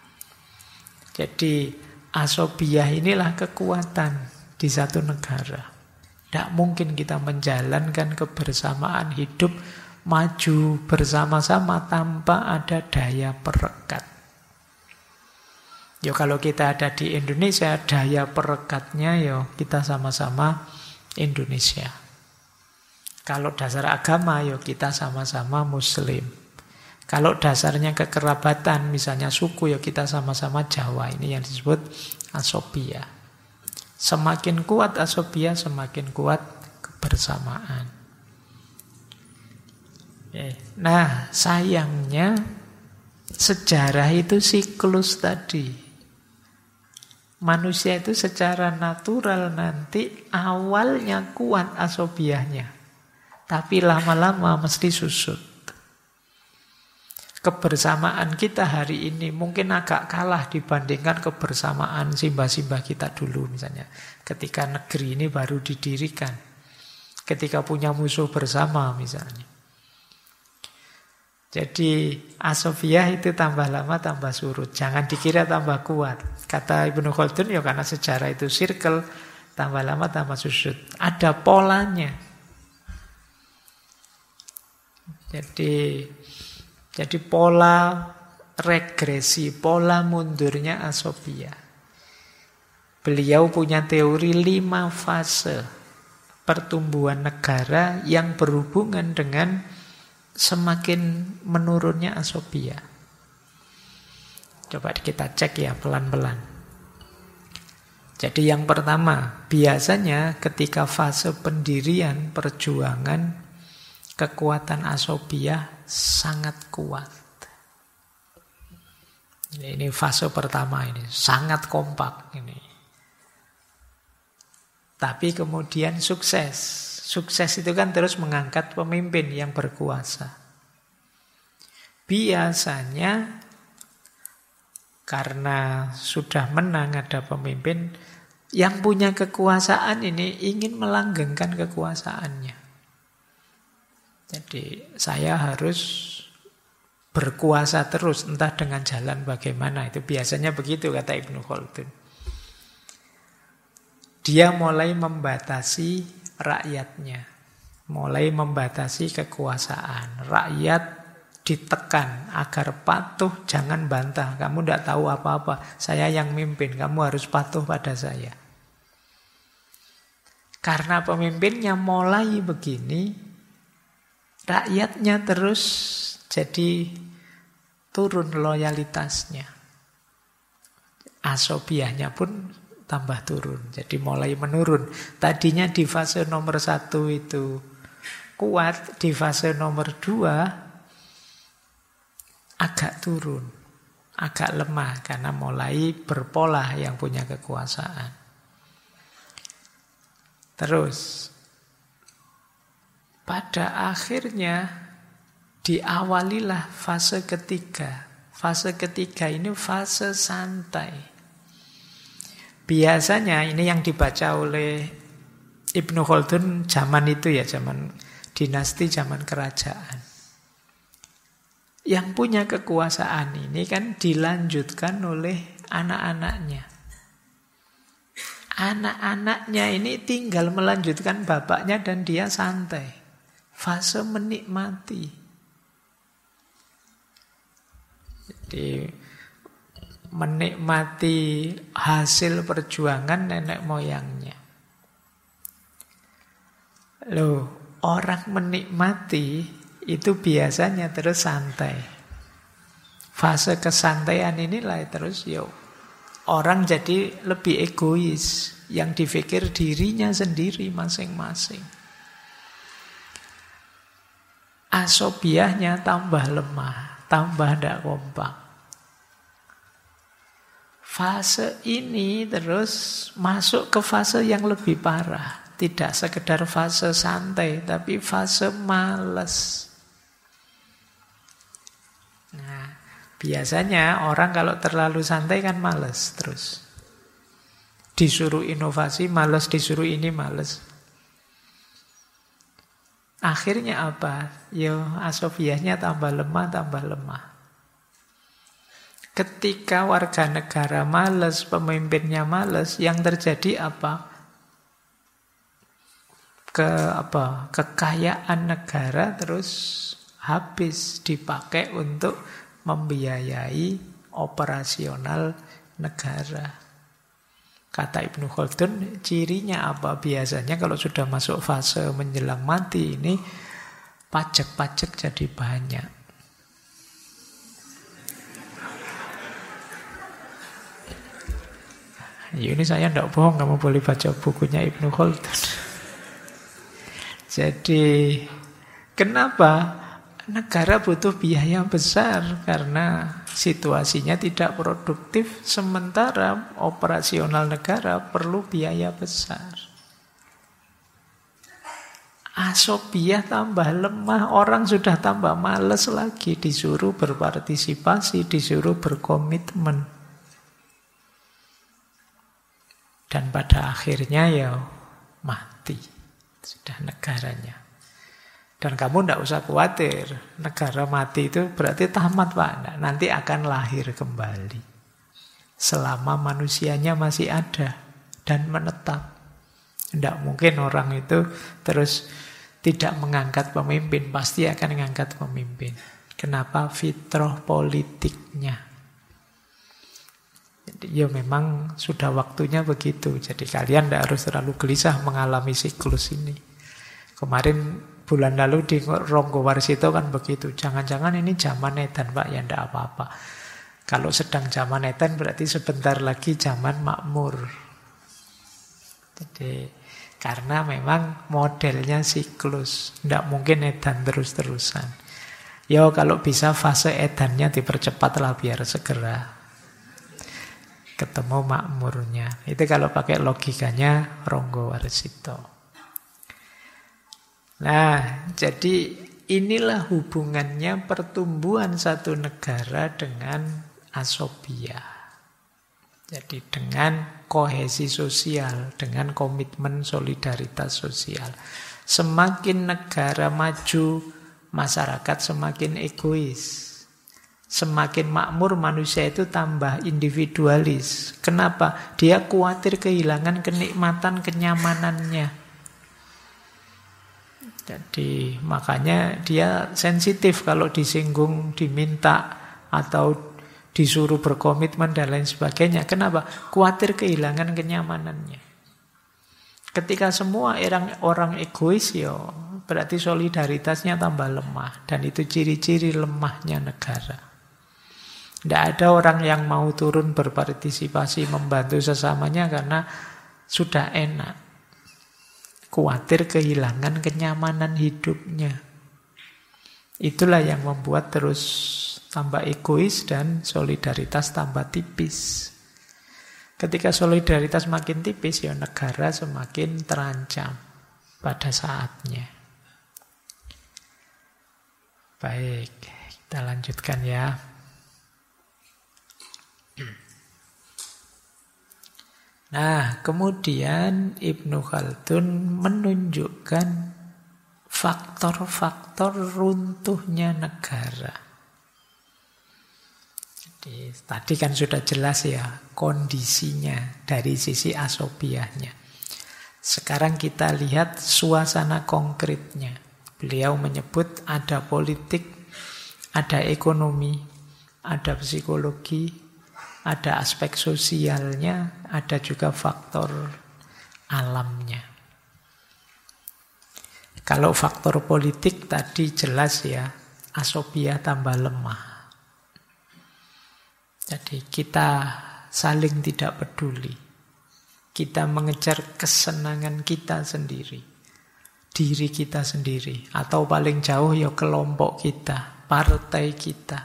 Jadi asobiyah inilah kekuatan di satu negara. Tidak mungkin kita menjalankan kebersamaan hidup maju bersama-sama tanpa ada daya perekat. Kalau kita ada di Indonesia, daya perekatnya kita sama-sama Indonesia. Kalau dasar agama, kita sama-sama Muslim. Kalau dasarnya kekerabatan, misalnya suku, kita sama-sama Jawa. Ini yang disebut asobiyah. Semakin kuat asobiyah, semakin kuat kebersamaan. Nah, sayangnya sejarah itu siklus tadi. Manusia itu secara natural nanti awalnya kuat asobiyahnya, tapi lama-lama mesti susut. Kebersamaan kita hari ini mungkin agak kalah dibandingkan kebersamaan simbah-simbah kita dulu misalnya. Ketika negeri ini baru didirikan, ketika punya musuh bersama misalnya. Jadi asobiyah itu tambah lama tambah surut. Jangan dikira tambah kuat. Kata Ibnu Khaldun karena sejarah itu circle, tambah lama tambah susut. Ada polanya. Jadi pola regresi, pola mundurnya asobiyah. Beliau punya teori 5 fase pertumbuhan negara yang berhubungan dengan semakin menurunnya asobiyah. Coba kita cek pelan-pelan. Jadi yang pertama, biasanya ketika fase pendirian perjuangan, kekuatan asobiyah sangat kuat. Ini fase pertama ini, sangat kompak ini. Tapi kemudian sukses. Sukses itu kan terus mengangkat pemimpin yang berkuasa. Biasanya karena sudah menang ada pemimpin yang punya kekuasaan ini ingin melanggengkan kekuasaannya. Jadi saya harus berkuasa terus, entah dengan jalan bagaimana. Itu biasanya begitu kata Ibnu Khaldun. Dia mulai membatasi rakyatnya, mulai membatasi kekuasaan. Rakyat ditekan agar patuh, jangan bantah. Kamu tidak tahu apa-apa, saya yang mimpin, kamu harus patuh pada saya. Karena pemimpinnya mulai begini, rakyatnya terus jadi turun loyalitasnya. Asobiyahnya pun tambah turun. Jadi mulai menurun. Tadinya di fase nomor 1 itu kuat, di fase nomor 2 agak turun, agak lemah karena mulai berpola yang punya kekuasaan. Terus pada akhirnya diawalilah fase ketiga. Fase ketiga ini fase santai. Biasanya ini yang dibaca oleh Ibnu Khaldun zaman itu zaman dinasti, zaman kerajaan. Yang punya kekuasaan ini kan dilanjutkan oleh anak-anaknya. Anak-anaknya ini tinggal melanjutkan bapaknya dan dia santai. Fase menikmati. Jadi menikmati hasil perjuangan nenek moyangnya. Orang menikmati itu biasanya terus santai. Fase kesantaian inilah terus orang jadi lebih egois, yang dipikir dirinya sendiri masing-masing. Asobiyahnya tambah lemah, tambah tidak kompak. Fase ini terus masuk ke fase yang lebih parah. Tidak sekedar fase santai, tapi fase malas. Nah, Biasanya orang kalau terlalu santai kan males terus. Disuruh inovasi males, disuruh ini males. Akhirnya apa? Ya asobiahnya tambah lemah, tambah lemah. Ketika warga negara males, pemimpinnya males, yang terjadi apa? Kekayaan negara terus habis dipakai untuk membiayai operasional negara. Kata Ibnu Khaldun, cirinya apa? Biasanya kalau sudah masuk fase menjelang mati ini, pajak-pajak jadi banyak. Ya, ini saya tidak bohong, kamu boleh baca bukunya Ibnu Khaldun. Jadi, kenapa negara butuh biaya besar? Karena situasinya tidak produktif, sementara operasional negara perlu biaya besar. Asobiah tambah lemah, orang sudah tambah males lagi, disuruh berpartisipasi, disuruh berkomitmen. Dan pada akhirnya ya mati sudah negaranya. Dan kamu tidak usah khawatir, negara mati itu berarti tamat Pak. Nah, nanti akan lahir kembali. Selama manusianya masih ada dan menetap. Tidak mungkin orang itu terus tidak mengangkat pemimpin, pasti akan mengangkat pemimpin. Kenapa? Fitrah politiknya. Jadi ya memang sudah waktunya begitu. Jadi kalian tidak harus terlalu gelisah mengalami siklus ini. Kemarin bulan lalu di Ronggowarsito kan begitu. Jangan-jangan ini zaman edan Pak, ya tidak apa-apa. Kalau sedang zaman edan berarti sebentar lagi zaman makmur. Jadi karena memang modelnya siklus, tidak mungkin edan terus-terusan. Ya kalau bisa fase edannya dipercepatlah biar segera ketemu makmurnya. Itu kalau pakai logikanya Ronggowarsito. Nah, jadi inilah hubungannya pertumbuhan satu negara dengan asobia. Jadi dengan kohesi sosial, dengan komitmen solidaritas sosial. Semakin negara maju, masyarakat semakin egois. Semakin makmur manusia itu tambah individualis. Kenapa? Dia khawatir kehilangan kenikmatan, kenyamanannya. Jadi makanya dia sensitif kalau disinggung, diminta, atau disuruh berkomitmen dan lain sebagainya. Kenapa? Khawatir kehilangan kenyamanannya. Ketika semua orang egois, ya berarti solidaritasnya tambah lemah. Dan itu ciri-ciri lemahnya negara. Tidak ada orang yang mau turun berpartisipasi membantu sesamanya karena sudah enak. Khawatir kehilangan kenyamanan hidupnya. Itulah yang membuat terus tambah egois dan solidaritas tambah tipis. Ketika solidaritas makin tipis, ya negara semakin terancam pada saatnya. Baik, kita lanjutkan ya. Nah, kemudian Ibnu Khaldun menunjukkan faktor-faktor runtuhnya negara. Jadi, tadi kan sudah jelas ya kondisinya dari sisi asobiahnya. Sekarang kita lihat suasana konkretnya. Beliau menyebut ada politik, ada ekonomi, ada psikologi, ada aspek sosialnya, ada juga faktor alamnya. Kalau faktor politik tadi jelas ya, asobia tambah lemah. Jadi kita saling tidak peduli. Kita mengejar kesenangan kita sendiri, diri kita sendiri, atau paling jauh ya kelompok kita, partai kita.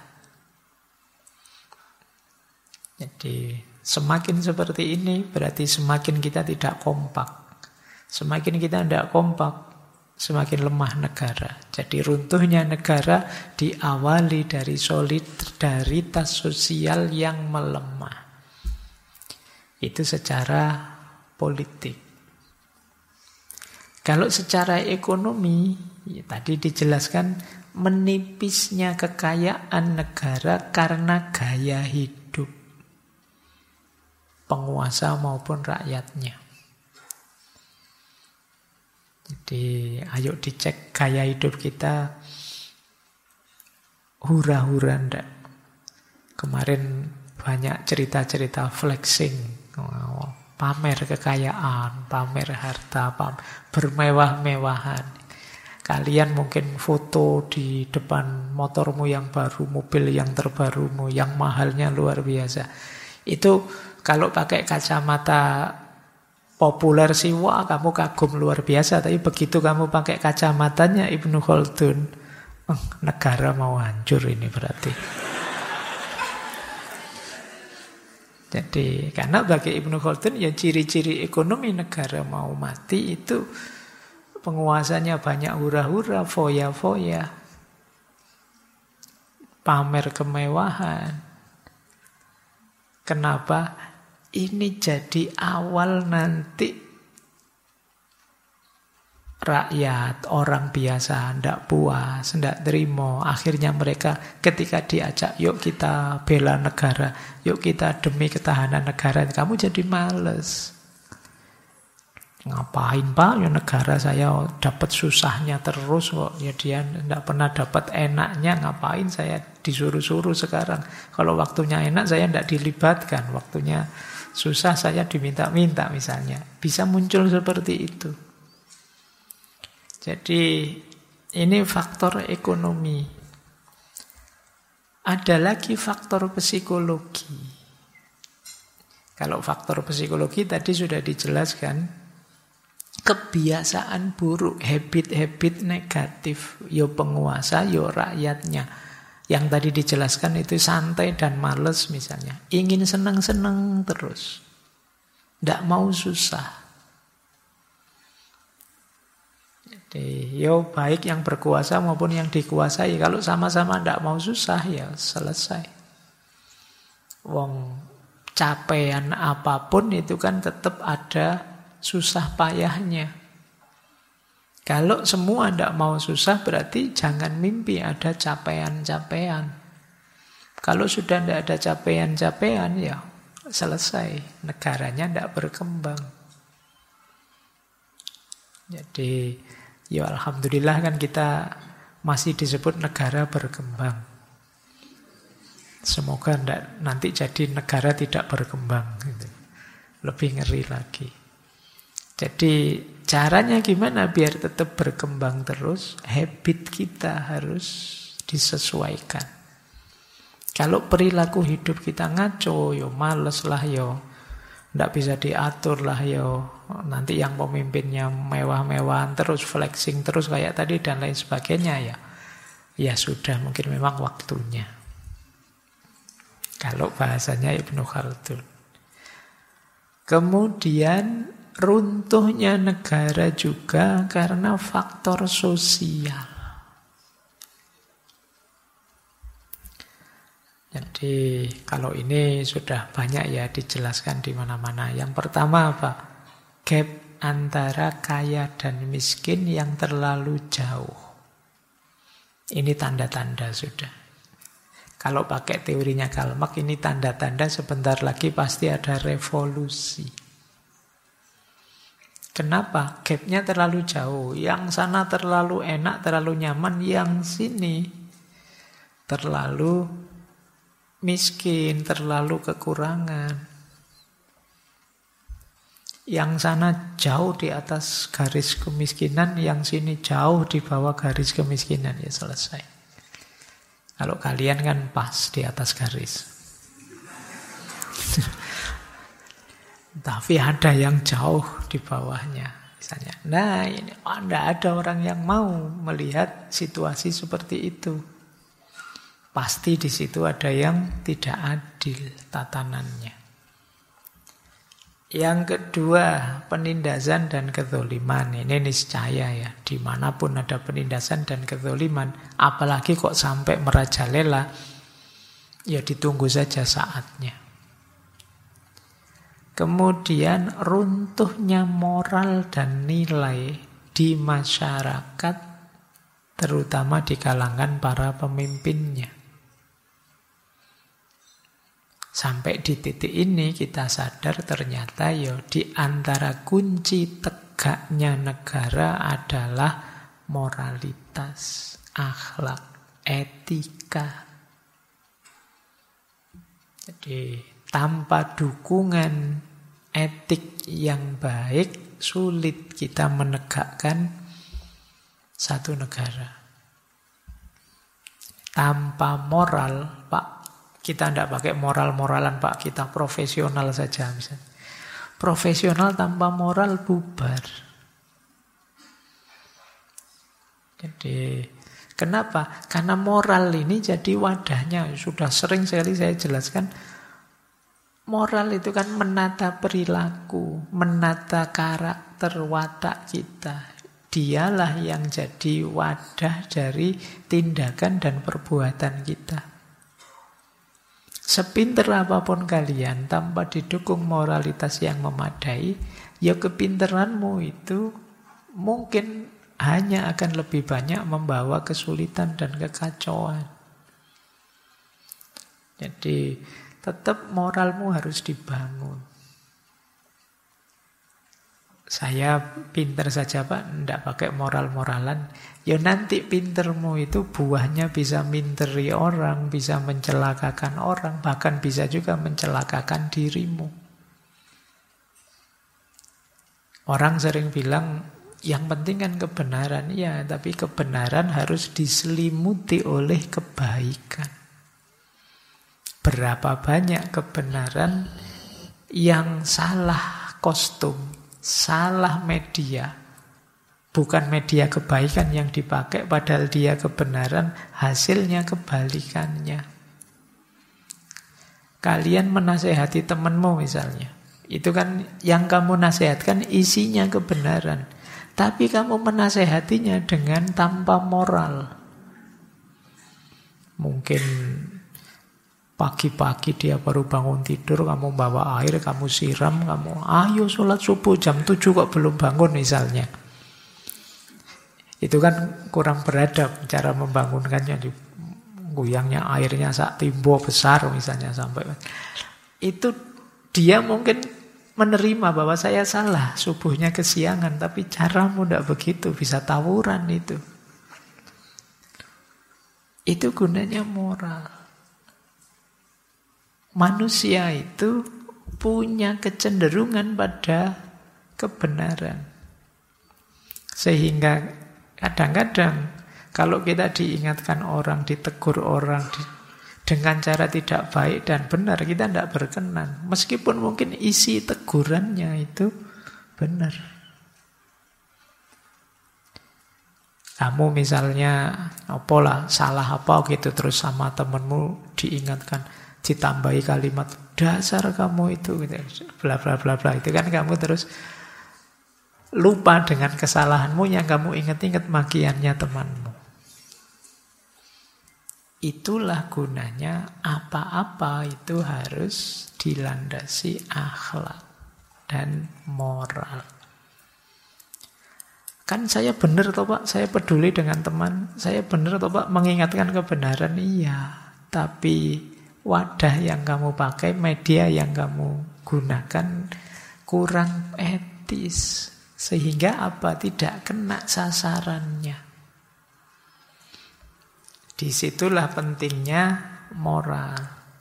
Jadi semakin seperti ini berarti semakin kita tidak kompak. Semakin kita tidak kompak, semakin lemah negara. Jadi runtuhnya negara diawali dari solidaritas sosial yang melemah. Itu secara politik. Kalau secara ekonomi, ya tadi dijelaskan menipisnya kekayaan negara karena gaya hidup penguasa maupun rakyatnya. Jadi ayo dicek gaya hidup kita hura-hura ndak. Kemarin banyak cerita-cerita flexing, pamer kekayaan, pamer harta, bermewah-mewahan. Kalian mungkin foto di depan motormu yang baru, mobil yang terbarumu, yang mahalnya luar biasa. Itu kalau pakai kacamata populer sih, wah kamu kagum luar biasa. Tapi begitu kamu pakai kacamatanya Ibnu Khaldun, negara mau hancur ini berarti. Jadi karena bagi Ibnu Khaldun ya ciri-ciri ekonomi negara mau mati itu penguasanya banyak hura-hura, foya-foya, pamer kemewahan. Kenapa? Ini jadi awal nanti rakyat, orang biasa ndak puas, ndak terima. Akhirnya mereka ketika diajak, yuk kita bela negara, yuk kita demi ketahanan negara, kamu jadi males. Ngapain Pak? Ya negara saya dapat susahnya terus kok. Ya dia tidak pernah dapat enaknya. Ngapain saya disuruh-suruh sekarang? Kalau waktunya enak saya tidak dilibatkan. Waktunya susah saya diminta-minta misalnya. Bisa muncul seperti itu. Jadi ini faktor ekonomi. Ada lagi faktor psikologi. Kalau faktor psikologi tadi sudah dijelaskan. Kebiasaan buruk, habit-habit negatif, yo penguasa, yo rakyatnya. Yang tadi dijelaskan itu santai dan males misalnya. Ingin senang-senang terus. Tidak mau susah. Jadi yo baik yang berkuasa maupun yang dikuasai. Kalau sama-sama tidak mau susah ya selesai. Wong capaian apapun itu kan tetap ada susah payahnya. Kalau semua tidak mau susah berarti jangan mimpi ada capaian-capaian. Kalau sudah tidak ada capaian-capaian ya selesai. Negaranya tidak berkembang. Jadi ya alhamdulillah kan kita masih disebut negara berkembang. Semoga nanti jadi negara tidak berkembang. Lebih ngeri lagi. Jadi caranya gimana biar tetap berkembang terus? Habit kita harus disesuaikan. Kalau perilaku hidup kita ngaco, yo males lah yo, ndak bisa diatur lah yo. Nanti yang pemimpinnya mewah-mewahan terus, flexing terus kayak tadi dan lain sebagainya ya sudah mungkin memang waktunya. Kalau bahasanya Ibnu Khaldun. Kemudian runtuhnya negara juga karena faktor sosial. Jadi kalau ini sudah banyak ya dijelaskan di mana-mana. Yang pertama apa? Gap antara kaya dan miskin yang terlalu jauh. Ini tanda-tanda sudah. Kalau pakai teorinya Karl Marx ini tanda-tanda sebentar lagi pasti ada revolusi. Kenapa? Gapnya terlalu jauh. Yang sana terlalu enak, terlalu nyaman. Yang sini terlalu miskin, terlalu kekurangan. Yang sana jauh di atas garis kemiskinan, yang sini jauh di bawah garis kemiskinan. Ya selesai. Kalau kalian kan pas di atas garis. Tapi ada yang jauh di bawahnya misalnya. Nah ini tidak ada orang yang mau melihat situasi seperti itu. Pasti di situ ada yang tidak adil tatanannya. Yang kedua, penindasan dan kezoliman. Ini niscaya ya, dimanapun ada penindasan dan kezoliman, apalagi kok sampai merajalela, ya ditunggu saja saatnya. Kemudian runtuhnya moral dan nilai di masyarakat, terutama di kalangan para pemimpinnya. Sampai di titik ini kita sadar ternyata ya di antara kunci tegaknya negara adalah moralitas, akhlak, etika. Jadi tanpa dukungan etik yang baik, sulit kita menegakkan satu negara. Tanpa moral, Pak, kita tidak pakai moral-moralan, Pak. Kita profesional saja misalnya. Profesional tanpa moral bubar. Jadi, kenapa? Karena moral ini jadi wadahnya. Sudah sering sekali saya jelaskan. Moral itu kan menata perilaku, menata karakter watak kita. Dialah yang jadi wadah dari tindakan dan perbuatan kita. Sepinter apapun kalian, tanpa didukung moralitas yang memadai, ya kepinteranmu itu mungkin hanya akan lebih banyak membawa kesulitan dan kekacauan. Jadi tetap moralmu harus dibangun. Saya pinter saja, Pak, tidak pakai moral-moralan. Ya nanti pintermu itu buahnya bisa minteri orang, bisa mencelakakan orang, bahkan bisa juga mencelakakan dirimu. Orang sering bilang, yang penting kan kebenaran. Ya, tapi kebenaran harus diselimuti oleh kebaikan. Berapa banyak kebenaran yang salah kostum, salah media, bukan media kebaikan yang dipakai, padahal dia kebenaran, hasilnya kebalikannya. Kalian menasehati temanmu misalnya, itu kan yang kamu nasihatkan isinya kebenaran, tapi kamu menasehatinya dengan tanpa moral. Mungkin pagi-pagi dia baru bangun tidur, kamu bawa air, kamu siram, kamu ayo sholat subuh jam 7 kok belum bangun misalnya. Itu kan kurang beradab cara membangunkannya. Guyangnya airnya sak timbo besar misalnya sampai. Itu dia mungkin menerima bahwa saya salah, subuhnya kesiangan, tapi caramu tidak begitu, bisa tawuran itu. Itu gunanya moral. Manusia itu punya kecenderungan pada kebenaran. Sehingga kadang-kadang kalau kita diingatkan orang, ditegur orang dengan cara tidak baik dan benar, kita tidak berkenan. Meskipun mungkin isi tegurannya itu benar. Kamu misalnya apalah salah apa gitu, terus sama temenmu diingatkan, ditambahi kalimat dasar kamu itu gitu, bla bla bla bla, itu kan kamu terus lupa dengan kesalahanmu yang kamu ingat-ingat makiannya temanmu. Itulah gunanya apa-apa itu harus dilandasi akhlak dan moral. Kan saya benar toh Pak, saya peduli dengan teman, saya benar toh Pak mengingatkan kebenaran, iya, tapi wadah yang kamu pakai, media yang kamu gunakan kurang etis. Sehingga apa? Tidak kena sasarannya. Disitulah pentingnya moral.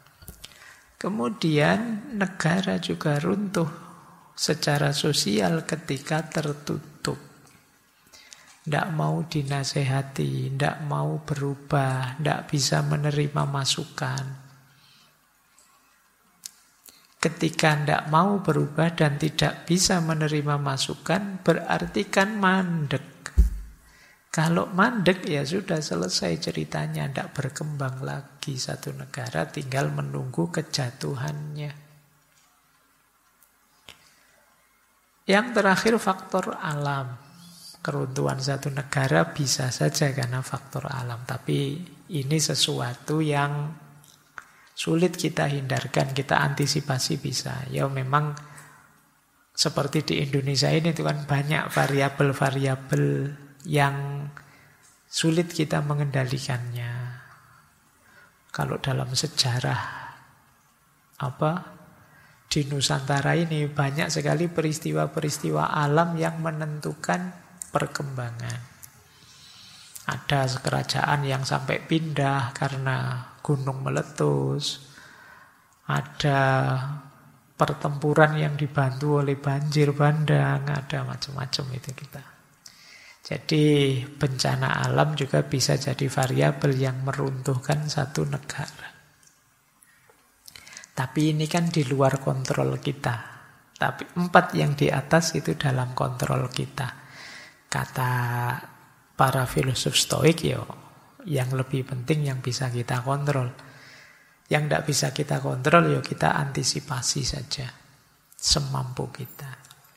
Kemudian negara juga runtuh secara sosial ketika tertutup. Tidak mau dinasehati, tidak mau berubah, tidak bisa menerima masukan. Ketika tidak mau berubah dan tidak bisa menerima masukan, berarti kan mandek. Kalau mandek ya sudah selesai ceritanya, tidak berkembang lagi satu negara, tinggal menunggu kejatuhannya. Yang terakhir faktor alam. Keruntuhan satu negara bisa saja karena faktor alam. Tapi ini sesuatu yang sulit kita hindarkan, kita antisipasi bisa. Ya memang seperti di Indonesia ini itu kan banyak variabel-variabel yang sulit kita mengendalikannya. Kalau dalam sejarah di Nusantara ini banyak sekali peristiwa-peristiwa alam yang menentukan perkembangan. Ada kerajaan yang sampai pindah karena gunung meletus. Ada pertempuran yang dibantu oleh banjir bandang. Ada macam-macam itu kita. Jadi bencana alam juga bisa jadi variabel yang meruntuhkan satu negara. Tapi ini kan di luar kontrol kita. Tapi 4 yang di atas itu dalam kontrol kita. Kata para filosof Stoik, yang lebih penting yang bisa kita kontrol. Yang tidak bisa kita kontrol, kita antisipasi saja. Semampu kita.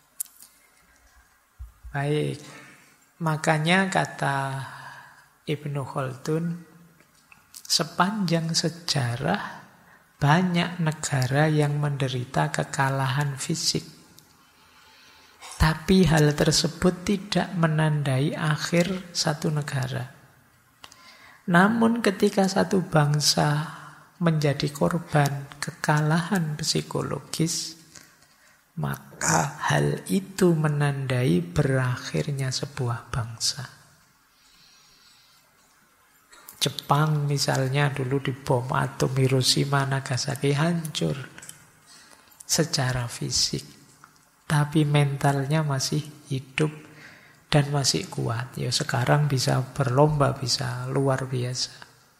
Baik. Makanya kata Ibnu Khaldun, sepanjang sejarah banyak negara yang menderita kekalahan fisik. Tapi hal tersebut tidak menandai akhir satu negara. Namun ketika satu bangsa menjadi korban kekalahan psikologis, maka hal itu menandai berakhirnya sebuah bangsa. Jepang misalnya dulu dibom atom Hiroshima Nagasaki, hancur secara fisik. Tapi mentalnya masih hidup dan masih kuat. Sekarang bisa berlomba, bisa luar biasa.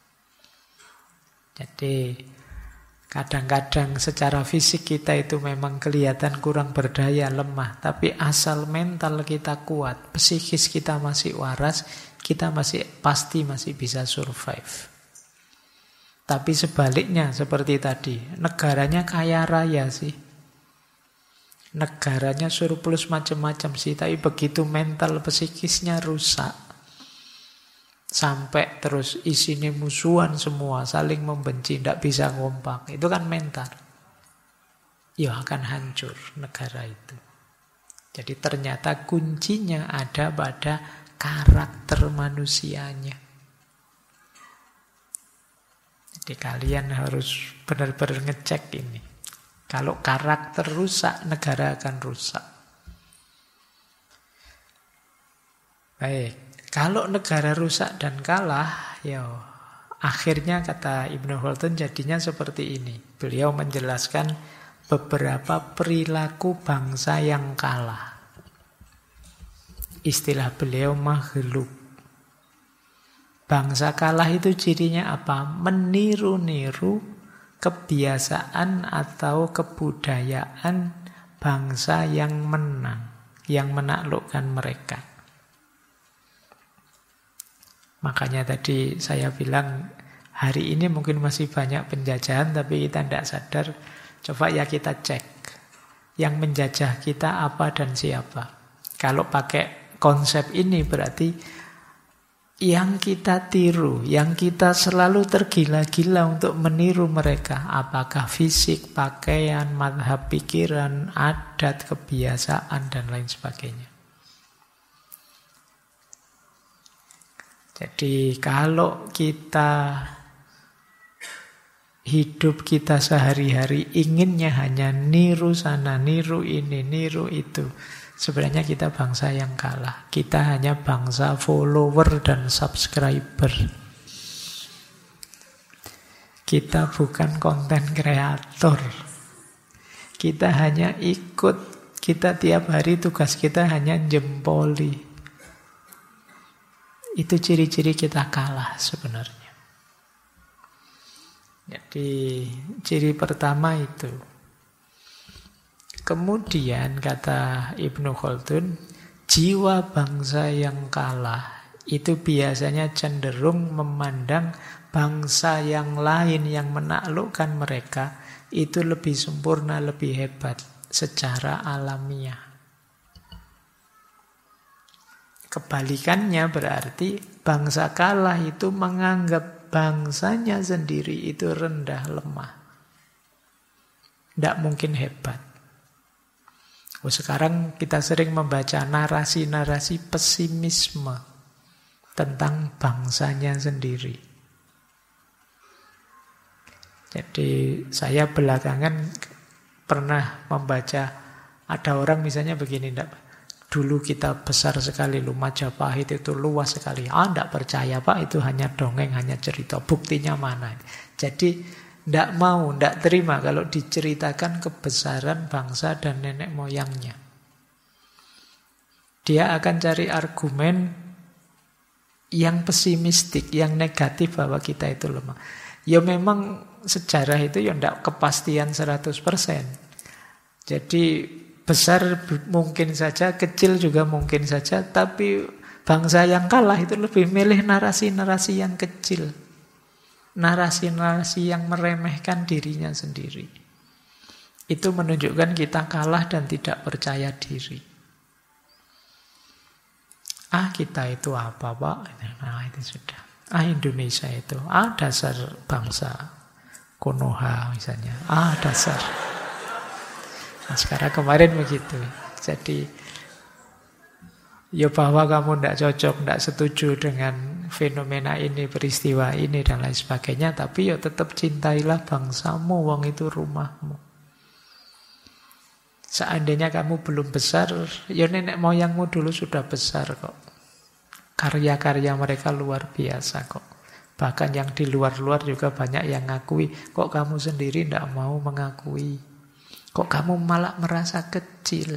Jadi kadang-kadang secara fisik kita itu memang kelihatan kurang berdaya, lemah. Tapi asal mental kita kuat, psikis kita masih waras, kita pasti masih bisa survive. Tapi sebaliknya seperti tadi, negaranya kaya raya sih. Negaranya surplus macam-macam sih, tapi begitu mental psikisnya rusak, sampai terus isinya musuhan semua, saling membenci, tidak bisa kompak. Itu kan mental. Akan hancur negara itu. Jadi ternyata kuncinya ada pada karakter manusianya. Jadi kalian harus benar-benar ngecek ini. Kalau karakter rusak, negara akan rusak. Baik, kalau negara rusak dan kalah, akhirnya kata Ibnu Khaldun jadinya seperti ini. Beliau menjelaskan beberapa perilaku bangsa yang kalah. Istilah beliau maghlub. Bangsa kalah itu cirinya apa? Meniru-niru kebiasaan atau kebudayaan bangsa yang menang, yang menaklukkan mereka. Makanya tadi saya bilang hari ini mungkin masih banyak penjajahan tapi kita tidak sadar. Coba kita cek yang menjajah kita apa dan siapa. Kalau pakai konsep ini berarti yang kita tiru, yang kita selalu tergila-gila untuk meniru mereka. Apakah fisik, pakaian, mazhab pikiran, adat, kebiasaan, dan lain sebagainya. Jadi kalau kita hidup kita sehari-hari inginnya hanya niru sana, niru ini, niru itu, sebenarnya kita bangsa yang kalah. Kita hanya bangsa follower dan subscriber. Kita bukan konten kreator. Kita hanya ikut. Kita tiap hari tugas kita hanya jempoli. Itu ciri-ciri kita kalah sebenarnya. Jadi ciri pertama itu. Kemudian kata Ibnu Khaldun, jiwa bangsa yang kalah itu biasanya cenderung memandang bangsa yang lain yang menaklukkan mereka itu lebih sempurna, lebih hebat secara alamiah. Kebalikannya berarti bangsa kalah itu menganggap bangsanya sendiri itu rendah, lemah. Tidak mungkin hebat. Sekarang kita sering membaca narasi-narasi pesimisme tentang bangsanya sendiri. Jadi saya belakangan pernah membaca, ada orang misalnya begini, dulu kita besar sekali, Majapahit itu luas sekali. Tidak percaya Pak, itu hanya dongeng, hanya cerita. Buktinya mana? Jadi tidak terima kalau diceritakan kebesaran bangsa dan nenek moyangnya. Dia akan cari argumen yang pesimistik, yang negatif bahwa kita itu lemah. Ya memang sejarah itu ya tidak kepastian 100%. Jadi besar mungkin saja, kecil juga mungkin saja, tapi bangsa yang kalah itu lebih milih narasi-narasi yang kecil. Narasi-narasi yang meremehkan dirinya sendiri. Itu menunjukkan kita kalah dan tidak percaya diri. Kita itu apa Pak? Nah itu sudah. Indonesia itu. Dasar bangsa Konoha misalnya. Dasar. Nah, sekarang kemarin begitu. Jadi ya bahwa kamu tidak cocok, tidak setuju dengan fenomena ini, peristiwa ini dan lain sebagainya, tapi ya tetap cintailah bangsamu, wong itu rumahmu. Seandainya kamu belum besar, ya nenek moyangmu dulu sudah besar kok. Karya-karya mereka luar biasa kok. Bahkan yang di luar-luar juga banyak yang ngakui. Kok kamu sendiri tidak mau mengakui? Kok kamu malah merasa kecil?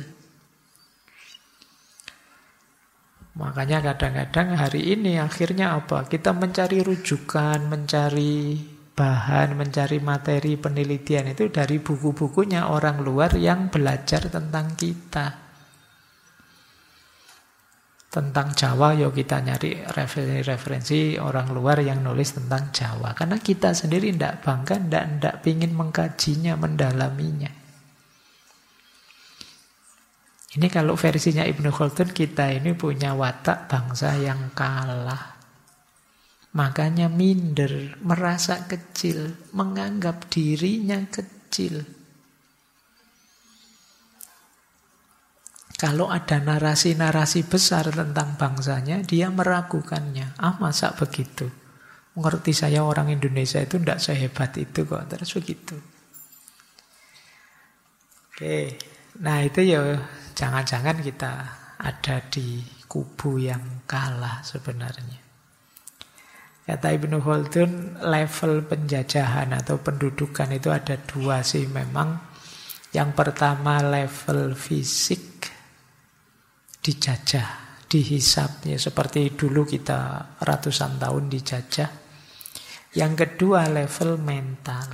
Makanya kadang-kadang hari ini akhirnya apa? Kita mencari rujukan, mencari bahan, mencari materi penelitian itu dari buku-bukunya orang luar yang belajar tentang kita. Tentang Jawa, yuk kita nyari referensi orang luar yang nulis tentang Jawa. Karena kita sendiri tidak bangga, tidak ingin mengkajinya, mendalaminya. Ini kalau versinya Ibnu Khaldun, kita ini punya watak bangsa yang kalah. Makanya minder, merasa kecil, menganggap dirinya kecil. Kalau ada narasi-narasi besar tentang bangsanya, dia meragukannya. Masa begitu? Mengerti saya orang Indonesia itu tidak sehebat itu kok. Terus begitu. Oke. Nah itu ya jangan-jangan kita ada di kubu yang kalah sebenarnya. Kata Ibnu Khaldun, level penjajahan atau pendudukan itu ada dua sih memang. Yang pertama level fisik, dijajah, dihisap, ya seperti dulu kita ratusan tahun dijajah. Yang kedua level mental.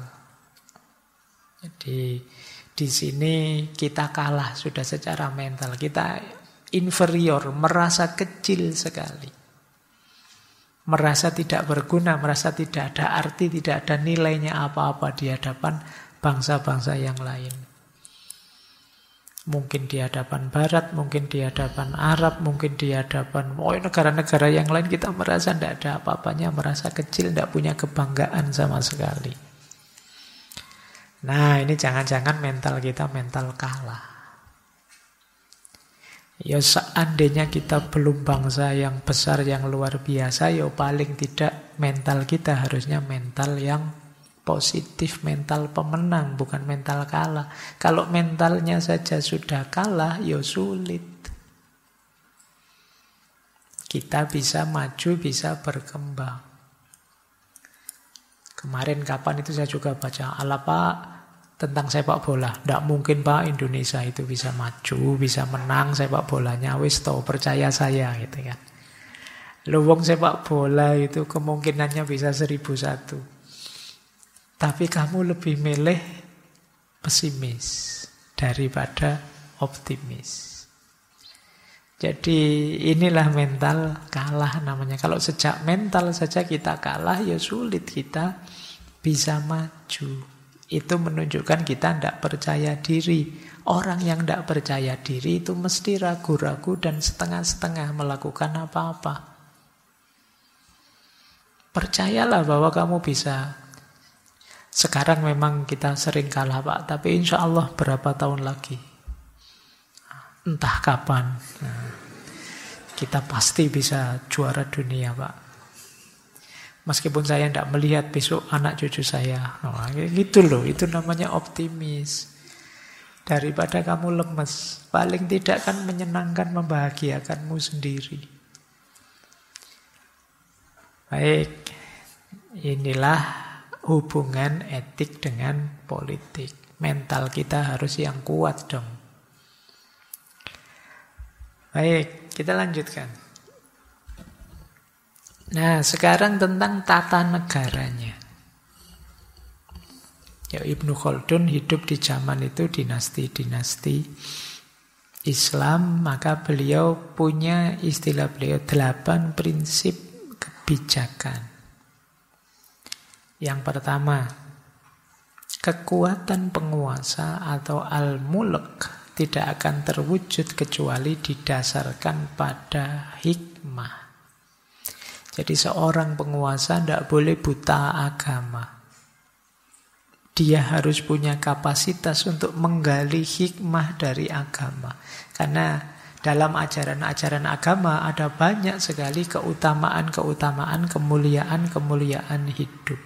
Jadi di sini kita kalah sudah secara mental, kita inferior, merasa kecil sekali, merasa tidak berguna, merasa tidak ada arti, tidak ada nilainya apa-apa di hadapan bangsa-bangsa yang lain. Mungkin di hadapan Barat, mungkin di hadapan Arab, mungkin di hadapan negara-negara yang lain kita merasa tidak ada apa-apanya, merasa kecil, tidak punya kebanggaan sama sekali. Nah ini jangan-jangan mental kita mental kalah. Ya seandainya kita belum bangsa yang besar, yang luar biasa, ya paling tidak mental kita harusnya mental yang positif, mental pemenang, bukan mental kalah. Kalau mentalnya saja sudah kalah, ya sulit. Kita bisa maju, bisa berkembang. Kemarin kapan itu saya juga baca, ala Pak, tentang sepak bola. Tidak mungkin Pak Indonesia itu bisa maju, bisa menang sepak bolanya. Wis toh, percaya saya gitu kan. Luwung sepak bola itu kemungkinannya bisa 1001. Tapi kamu lebih milih pesimis daripada optimis. Jadi inilah mental kalah namanya. Kalau sejak mental saja kita kalah, ya sulit kita bisa maju. Itu menunjukkan kita tidak percaya diri. orang yang tidak percaya diri itu mesti ragu-ragu dan setengah-setengah melakukan apa-apa. Percayalah bahwa kamu bisa. Sekarang memang kita sering kalah Pak, tapi insya Allah berapa tahun lagi, entah kapan, kita pasti bisa juara dunia Pak. Meskipun saya tidak melihat besok anak cucu saya. Gitu loh, itu namanya optimis. Daripada kamu lemes, paling tidak kan menyenangkan, membahagiakanmu sendiri. Baik, inilah hubungan etik dengan politik. Mental kita harus yang kuat dong. Baik, kita lanjutkan. Nah, sekarang tentang tata negaranya. Ya, Ibnu Khaldun hidup di zaman itu dinasti-dinasti Islam, maka beliau punya istilah beliau 8 prinsip kebijakan. Yang pertama, kekuatan penguasa atau al-mulk tidak akan terwujud kecuali didasarkan pada hikmah. Jadi seorang penguasa tidak boleh buta agama. Dia harus punya kapasitas untuk menggali hikmah dari agama. Karena dalam ajaran-ajaran agama ada banyak sekali keutamaan-keutamaan, kemuliaan-kemuliaan hidup.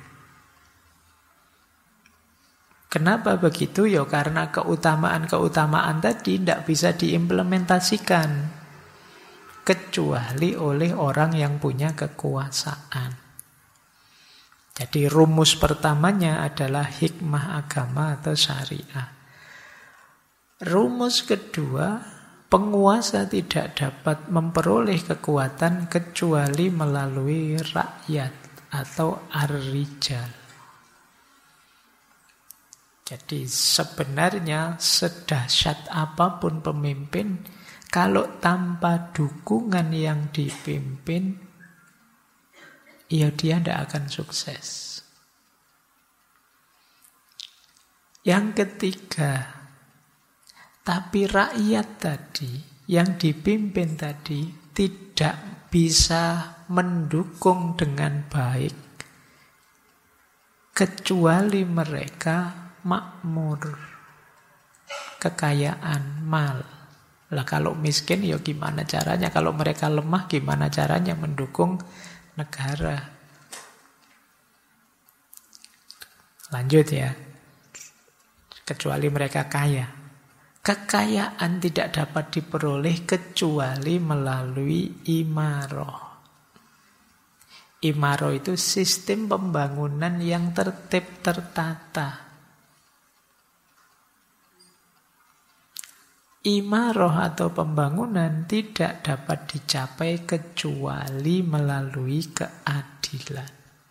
Kenapa begitu? Ya karena keutamaan-keutamaan tadi tidak bisa diimplementasikan kecuali oleh orang yang punya kekuasaan. Jadi rumus pertamanya adalah hikmah agama atau syariah. Rumus kedua, penguasa tidak dapat memperoleh kekuatan kecuali melalui rakyat atau ar-rijal. Jadi sebenarnya sedahsyat apapun pemimpin, kalau tanpa dukungan yang dipimpin, ya dia tidak akan sukses. Yang ketiga, tapi rakyat tadi, yang dipimpin tadi, tidak bisa mendukung dengan baik, kecuali mereka makmur, kekayaan, mal. Lah kalau miskin ya gimana caranya? Kalau mereka lemah gimana caranya mendukung negara? Lanjut ya. Kecuali mereka kaya. Kekayaan tidak dapat diperoleh kecuali melalui imaroh. Imaroh itu sistem pembangunan yang tertib, tertata. Imaroh atau pembangunan tidak dapat dicapai kecuali melalui keadilan.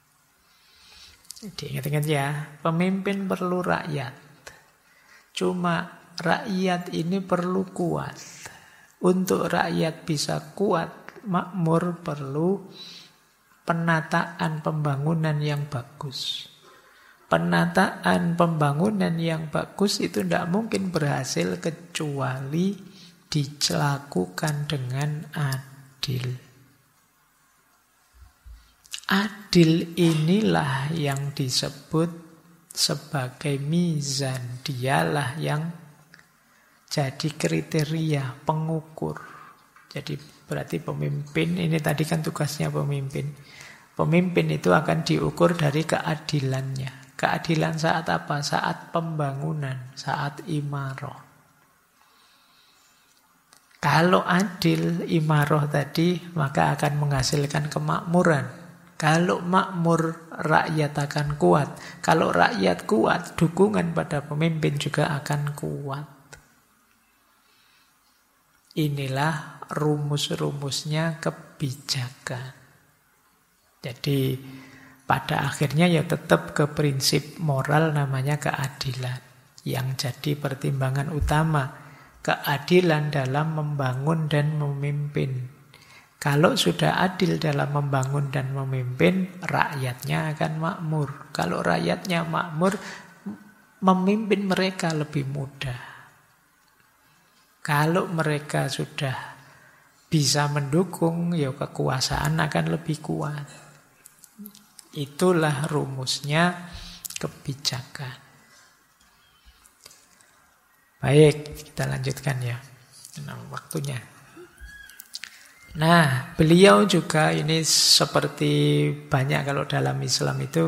Jadi ingat-ingat ya, pemimpin perlu rakyat. Cuma rakyat ini perlu kuat. Untuk rakyat bisa kuat, makmur, perlu penataan pembangunan yang bagus. Penataan pembangunan yang bagus itu tidak mungkin berhasil kecuali dilakukan dengan adil. Adil inilah yang disebut sebagai mizan. Dialah yang jadi kriteria pengukur. Jadi berarti pemimpin, ini tadi kan tugasnya pemimpin. Pemimpin itu akan diukur dari keadilannya. Keadilan saat apa? Saat pembangunan, saat imaroh. Kalau adil imaroh tadi, maka akan menghasilkan kemakmuran. Kalau makmur, rakyat akan kuat. Kalau rakyat kuat, dukungan pada pemimpin juga akan kuat. Inilah rumus-rumusnya kebijakan. Jadi pada akhirnya ya tetap ke prinsip moral namanya keadilan. Yang jadi pertimbangan utama, keadilan dalam membangun dan memimpin. Kalau sudah adil dalam membangun dan memimpin, rakyatnya akan makmur. Kalau rakyatnya makmur, memimpin mereka lebih mudah. Kalau mereka sudah bisa mendukung, ya kekuasaan akan lebih kuat. Itulah rumusnya kebijakan. Baik, kita lanjutkan ya. Nah, waktunya. Nah, beliau juga ini seperti banyak kalau dalam Islam itu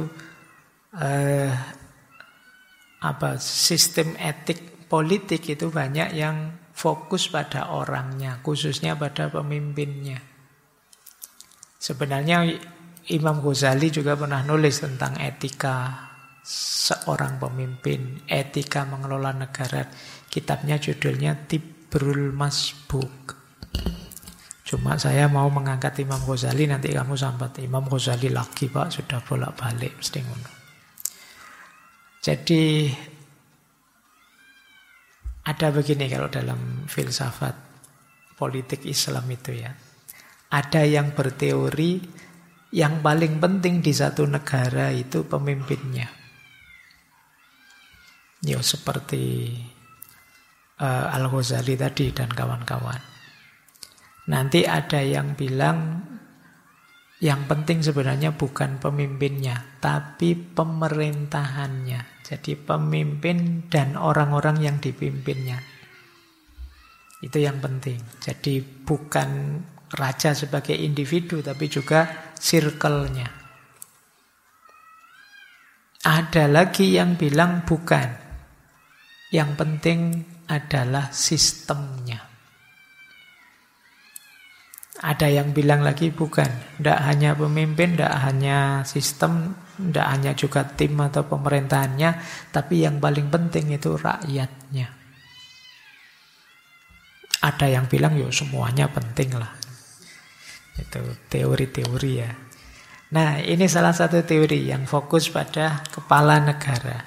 sistem etik politik itu banyak yang fokus pada orangnya, khususnya pada pemimpinnya. Sebenarnya Imam Ghazali juga pernah nulis tentang etika seorang pemimpin, etika mengelola negara. Kitabnya judulnya Tibrul Masbuk. Cuma saya mau mengangkat Imam Ghazali, nanti kamu sambat Imam Ghazali lagi Pak, sudah bolak-balik mesti ngono. Jadi ada begini kalau dalam filsafat politik Islam itu ya. Ada yang berteori yang paling penting di satu negara itu pemimpinnya. Ya seperti Al-Ghazali tadi dan kawan-kawan. Nanti ada yang bilang yang penting sebenarnya bukan pemimpinnya, tapi pemerintahannya. Jadi pemimpin dan orang-orang yang dipimpinnya. Itu yang penting. Jadi bukan raja sebagai individu, tapi juga circle-nya. Ada lagi yang bilang bukan. Yang penting adalah sistemnya. Ada yang bilang lagi bukan, tidak hanya pemimpin, tidak hanya sistem, tidak hanya juga tim atau pemerintahannya, tapi yang paling penting itu rakyatnya. Ada yang bilang yo semuanya penting lah. Itu teori-teori ya. Nah, ini salah satu teori yang fokus pada kepala negara.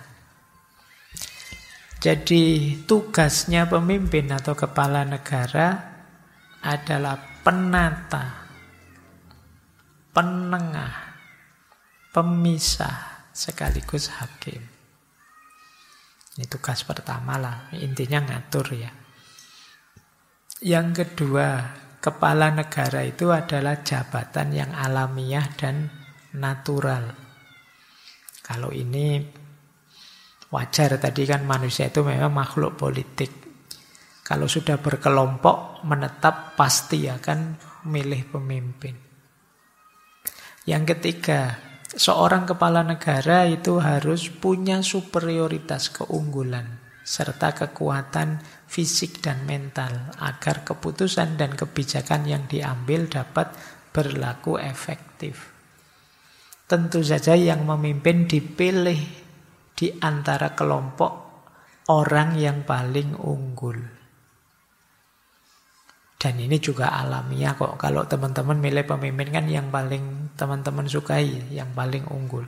Jadi tugasnya pemimpin atau kepala negara adalah penata, penengah, pemisah, sekaligus hakim. Ini tugas pertama lah, intinya ngatur ya. Yang kedua, kepala negara itu adalah jabatan yang alamiah dan natural. Kalau ini wajar, tadi kan manusia itu memang makhluk politik. Kalau sudah berkelompok, menetap pasti akan milih pemimpin. Yang ketiga, seorang kepala negara itu harus punya superioritas keunggulan serta kekuatan fisik dan mental agar keputusan dan kebijakan yang diambil dapat berlaku efektif. Tentu saja yang memimpin dipilih di antara kelompok orang yang paling unggul. Dan ini juga alamiah kok. Kalau teman-teman milih pemimpin kan yang paling teman-teman sukai, yang paling unggul.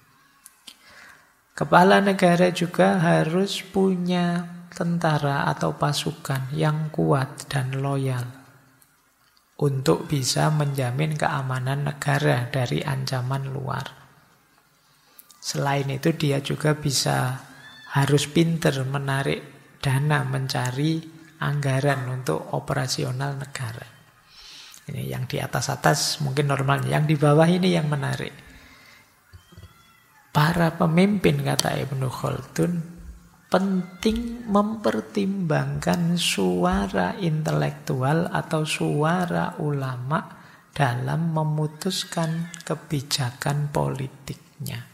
Kepala negara juga harus punya tentara atau pasukan yang kuat dan loyal untuk bisa menjamin keamanan negara dari ancaman luar. Selain itu dia juga harus pinter menarik dana, mencari anggaran untuk operasional negara. Ini yang di atas-atas mungkin normal, yang di bawah ini yang menarik. Para pemimpin, kata Ibnu Khaldun, penting mempertimbangkan suara intelektual atau suara ulama dalam memutuskan kebijakan politiknya.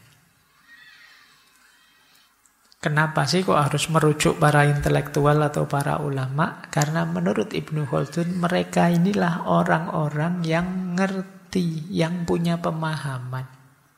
Kenapa sih kok harus merujuk para intelektual atau para ulama? Karena menurut Ibnu Khaldun mereka inilah orang-orang yang ngerti, yang punya pemahaman.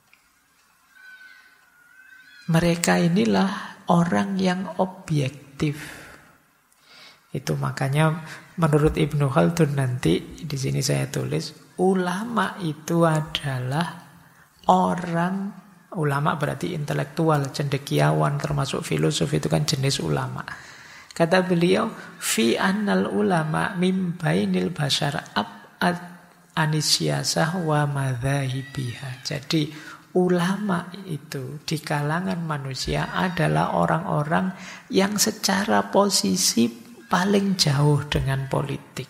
Mereka inilah orang yang objektif. Itu makanya menurut Ibnu Khaldun nanti di sini saya tulis, ulama itu adalah orang. Ulama berarti intelektual, cendekiawan, termasuk filosof itu kan jenis ulama. Kata beliau, fi annal ulama mim bainil bashar ab'ad anisyasah wa madzahibiha. Jadi ulama itu di kalangan manusia adalah orang-orang yang secara posisi paling jauh dengan politik.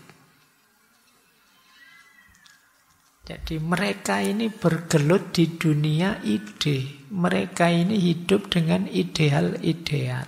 Jadi mereka ini bergelut di dunia ide. Mereka ini hidup dengan ideal-ideal.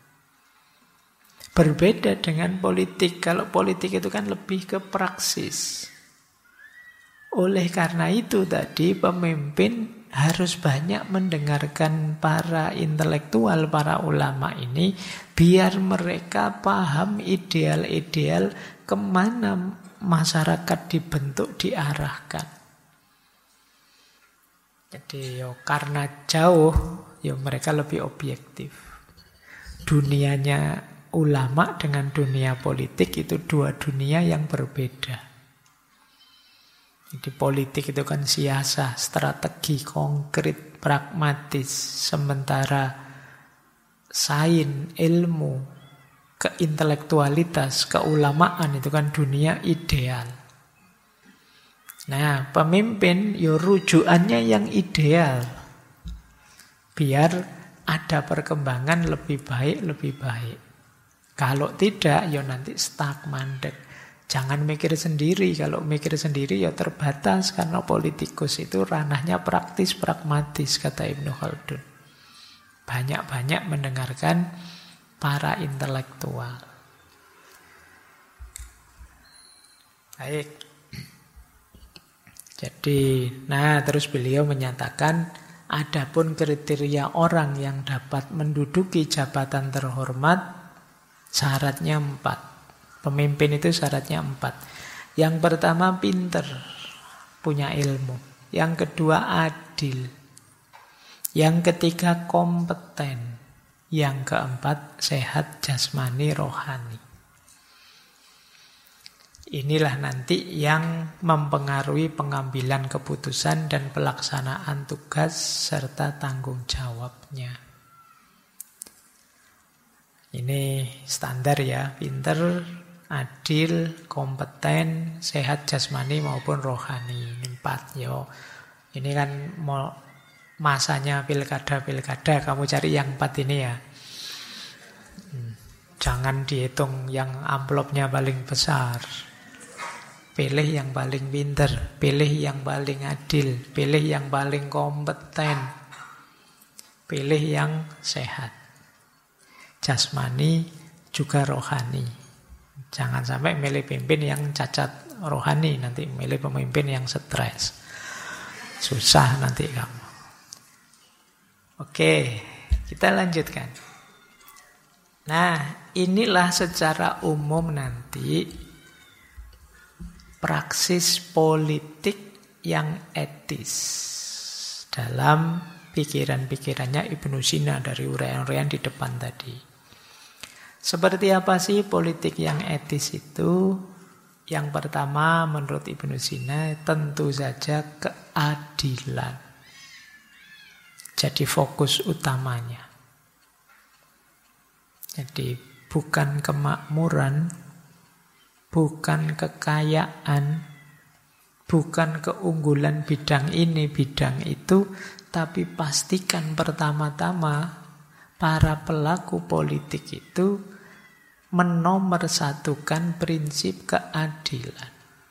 Berbeda dengan politik. Kalau politik itu kan lebih ke praksis. Oleh karena itu tadi pemimpin harus banyak mendengarkan para intelektual, para ulama ini, biar mereka paham ideal-ideal kemana masyarakat dibentuk, diarahkan. Jadi karena jauh, mereka lebih objektif. Dunianya ulama dengan dunia politik itu dua dunia yang berbeda. Jadi politik itu kan siasat, strategi, konkret, pragmatis. Sementara sains, ilmu, keintelektualitas, keulamaan itu kan dunia ideal. Nah, pemimpin rujukannya yang ideal. Biar ada perkembangan lebih baik. Kalau tidak, nanti stuck, mandek. Jangan mikir sendiri. Kalau mikir sendiri terbatas. Karena politikus itu ranahnya praktis, pragmatis, kata Ibnu Khaldun. Banyak-banyak mendengarkan para intelektual. Baik. Jadi, terus beliau menyatakan, adapun kriteria orang yang dapat menduduki jabatan terhormat, syaratnya 4. Pemimpin itu syaratnya 4. Yang pertama pinter, punya ilmu. Yang kedua adil. Yang ketiga kompeten. Yang keempat sehat jasmani rohani. Inilah nanti yang mempengaruhi pengambilan keputusan dan pelaksanaan tugas serta tanggung jawabnya. Ini standar ya, pinter, adil, kompeten, sehat jasmani maupun rohani. Ini 4 yo. Ini kan masanya pilkada, kamu cari yang 4 ini ya. Jangan dihitung yang amplopnya paling besar. Pilih yang paling pinter, pilih yang paling adil, pilih yang paling kompeten, pilih yang sehat. Jasmani juga rohani. Jangan sampai milih pemimpin yang cacat rohani, nanti milih pemimpin yang stres. Susah nanti kamu. Oke, kita lanjutkan. Nah, inilah secara umum nanti praksis politik yang etis dalam pikiran-pikirannya Ibnu Sina dari uraian-uraian di depan tadi. Seperti apa sih politik yang etis itu? Yang pertama menurut Ibnu Sina tentu saja keadilan. Jadi fokus utamanya. Jadi bukan kemakmuran, bukan kekayaan, bukan keunggulan bidang ini, bidang itu, tapi pastikan pertama-tama para pelaku politik itu menomorsatukan prinsip keadilan.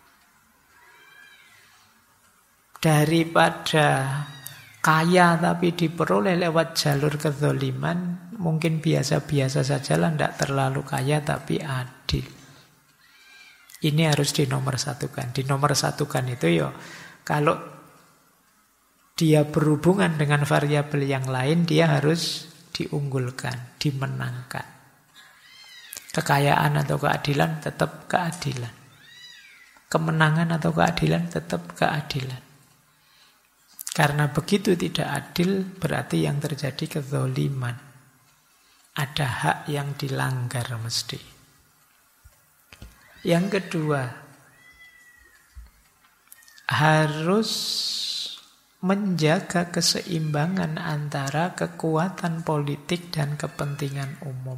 Daripada kaya tapi diperoleh lewat jalur kezaliman, mungkin biasa-biasa sajalah, tidak terlalu kaya tapi adil. Ini harus dinomorsatukan. Dinomorsatukan itu kalau dia berhubungan dengan variabel yang lain, dia harus diunggulkan, dimenangkan. Kekayaan atau keadilan tetap keadilan. Kemenangan atau keadilan tetap keadilan. Karena begitu tidak adil, berarti yang terjadi kezaliman. Ada hak yang dilanggar mesti. Yang kedua, harus menjaga keseimbangan antara kekuatan politik dan kepentingan umum.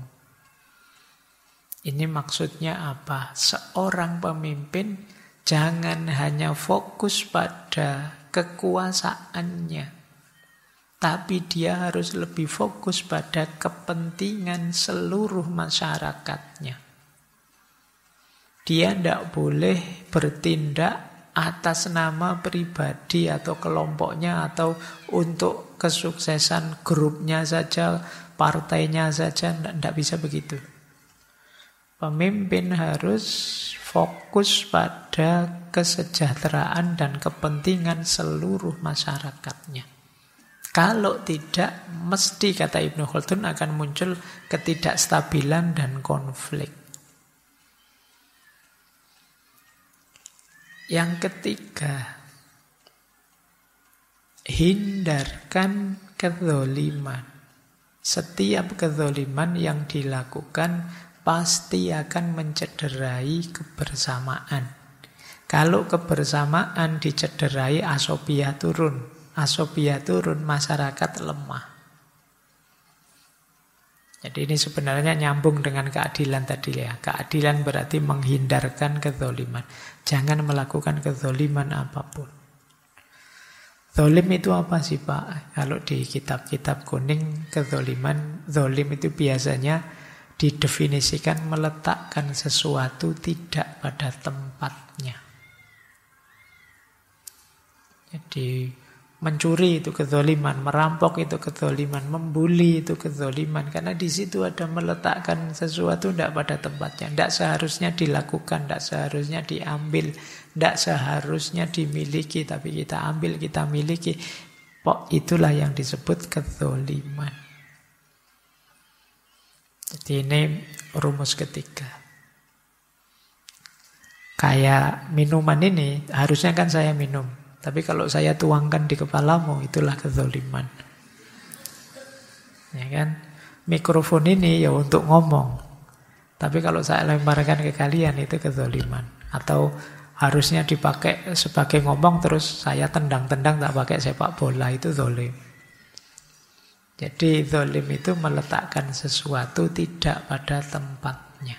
Ini maksudnya apa? Seorang pemimpin jangan hanya fokus pada kekuasaannya, tapi dia harus lebih fokus pada kepentingan seluruh masyarakatnya. Dia tidak boleh bertindak atas nama pribadi atau kelompoknya atau untuk kesuksesan grupnya saja, partainya saja, tidak bisa begitu. Pemimpin harus fokus pada kesejahteraan dan kepentingan seluruh masyarakatnya. Kalau tidak, mesti kata Ibnu Khaldun akan muncul ketidakstabilan dan konflik. Yang ketiga, hindarkan kezaliman. Setiap kezaliman yang dilakukan pasti akan mencederai kebersamaan. Kalau kebersamaan dicederai, asobiah turun. Asobiah turun, masyarakat lemah. Jadi ini sebenarnya nyambung dengan keadilan tadi ya. Keadilan berarti menghindarkan kezaliman. Jangan melakukan kezaliman apapun. Zalim itu apa sih Pak? Kalau di kitab-kitab kuning, kezaliman, zalim itu biasanya didefinisikan meletakkan sesuatu tidak pada tempatnya. Jadi mencuri itu kezaliman, merampok itu kezaliman, membuli itu kezaliman. Karena di situ ada meletakkan sesuatu tidak pada tempatnya. Tidak seharusnya dilakukan, tidak seharusnya diambil, tidak seharusnya dimiliki, tapi kita ambil, kita miliki. Itulah yang disebut kezaliman. Jadi ini rumus ketiga. Kayak minuman ini, harusnya kan saya minum. Tapi kalau saya tuangkan di kepalamu, itulah kezaliman. Ya kan? Mikrofon ini ya untuk ngomong. Tapi kalau saya lemparkan ke kalian, itu kezaliman. Atau harusnya dipakai sebagai ngomong, terus saya tendang-tendang tak pakai sepak bola, itu zalim. Jadi zalim itu meletakkan sesuatu tidak pada tempatnya.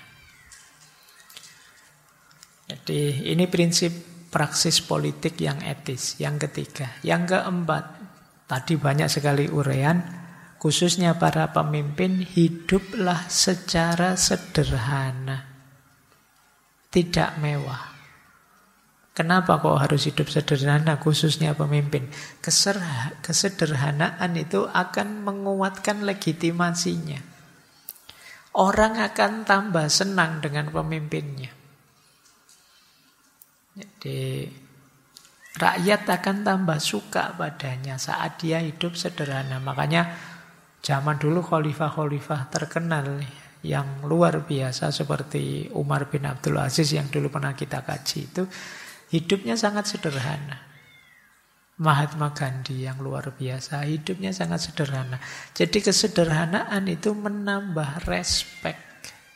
Jadi ini prinsip praksis politik yang etis. Yang ketiga. Yang keempat, tadi banyak sekali uraian, khususnya para pemimpin, hiduplah secara sederhana, tidak mewah. Kenapa kok harus hidup sederhana, khususnya pemimpin? Kesederhanaan itu akan menguatkan legitimasinya. Orang akan tambah senang dengan pemimpinnya. Jadi rakyat akan tambah suka padanya saat dia hidup sederhana. Makanya zaman dulu khalifah-khalifah terkenal yang luar biasa seperti Umar bin Abdul Aziz yang dulu pernah kita kaji itu hidupnya sangat sederhana. Mahatma Gandhi yang luar biasa hidupnya sangat sederhana. Jadi kesederhanaan itu menambah respek,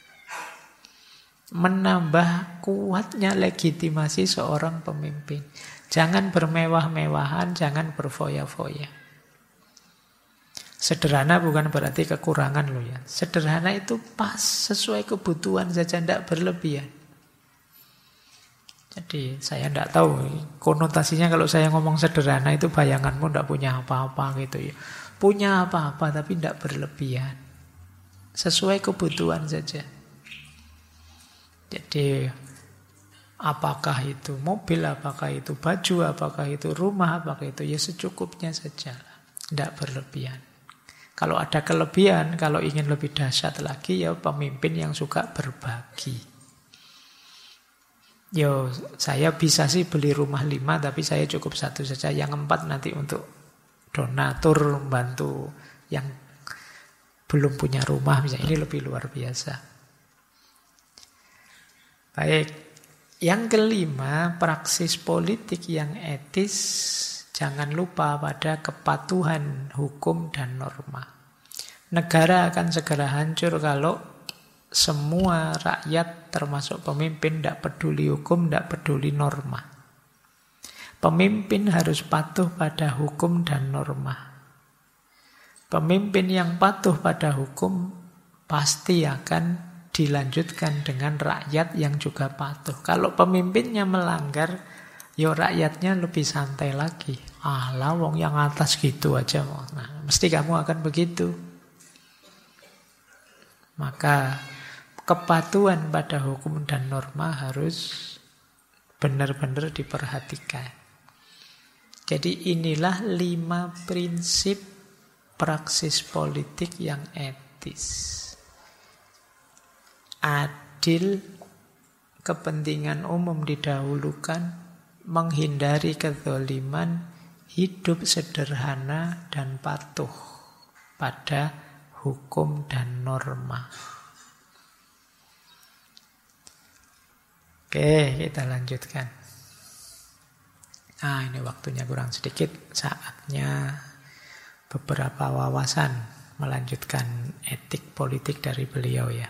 menambah kuatnya legitimasi seorang pemimpin. Jangan bermewah-mewahan, jangan berfoya-foya. Sederhana bukan berarti kekurangan loh ya. Sederhana itu pas, sesuai kebutuhan saja, tidak berlebihan. Jadi saya tidak tahu konotasinya kalau saya ngomong sederhana itu bayanganmu tidak punya apa-apa gitu ya. Punya apa-apa tapi tidak berlebihan. Sesuai kebutuhan saja. Jadi apakah itu mobil, apakah itu baju, apakah itu rumah, apakah itu ya secukupnya saja, tidak berlebihan. Kalau ada kelebihan, kalau ingin lebih dahsyat lagi ya pemimpin yang suka berbagi. Yo, saya bisa sih beli rumah 5 tapi saya cukup 1 saja, yang 4 nanti untuk donatur, membantu yang belum punya rumah misalnya. Ini lebih luar biasa. Baik, yang kelima, praksis politik yang etis, jangan lupa pada kepatuhan hukum dan norma. Negara akan segera hancur kalau semua rakyat termasuk pemimpin tidak peduli hukum, tidak peduli norma. Pemimpin harus patuh pada hukum dan norma. Pemimpin yang patuh pada hukum pasti akan dilanjutkan dengan rakyat yang juga patuh. Kalau pemimpinnya melanggar, ya rakyatnya lebih santai lagi. Alah, wong yang atas gitu aja. Nah, mesti kamu akan begitu. Maka kepatuhan pada hukum dan norma harus benar-benar diperhatikan. Jadi inilah 5 prinsip praksis politik yang etis. Adil, kepentingan umum didahulukan, menghindari kezaliman, hidup sederhana dan patuh pada hukum dan norma. Oke, kita lanjutkan. Nah, ini waktunya kurang sedikit. Saatnya beberapa wawasan melanjutkan etik politik dari beliau ya.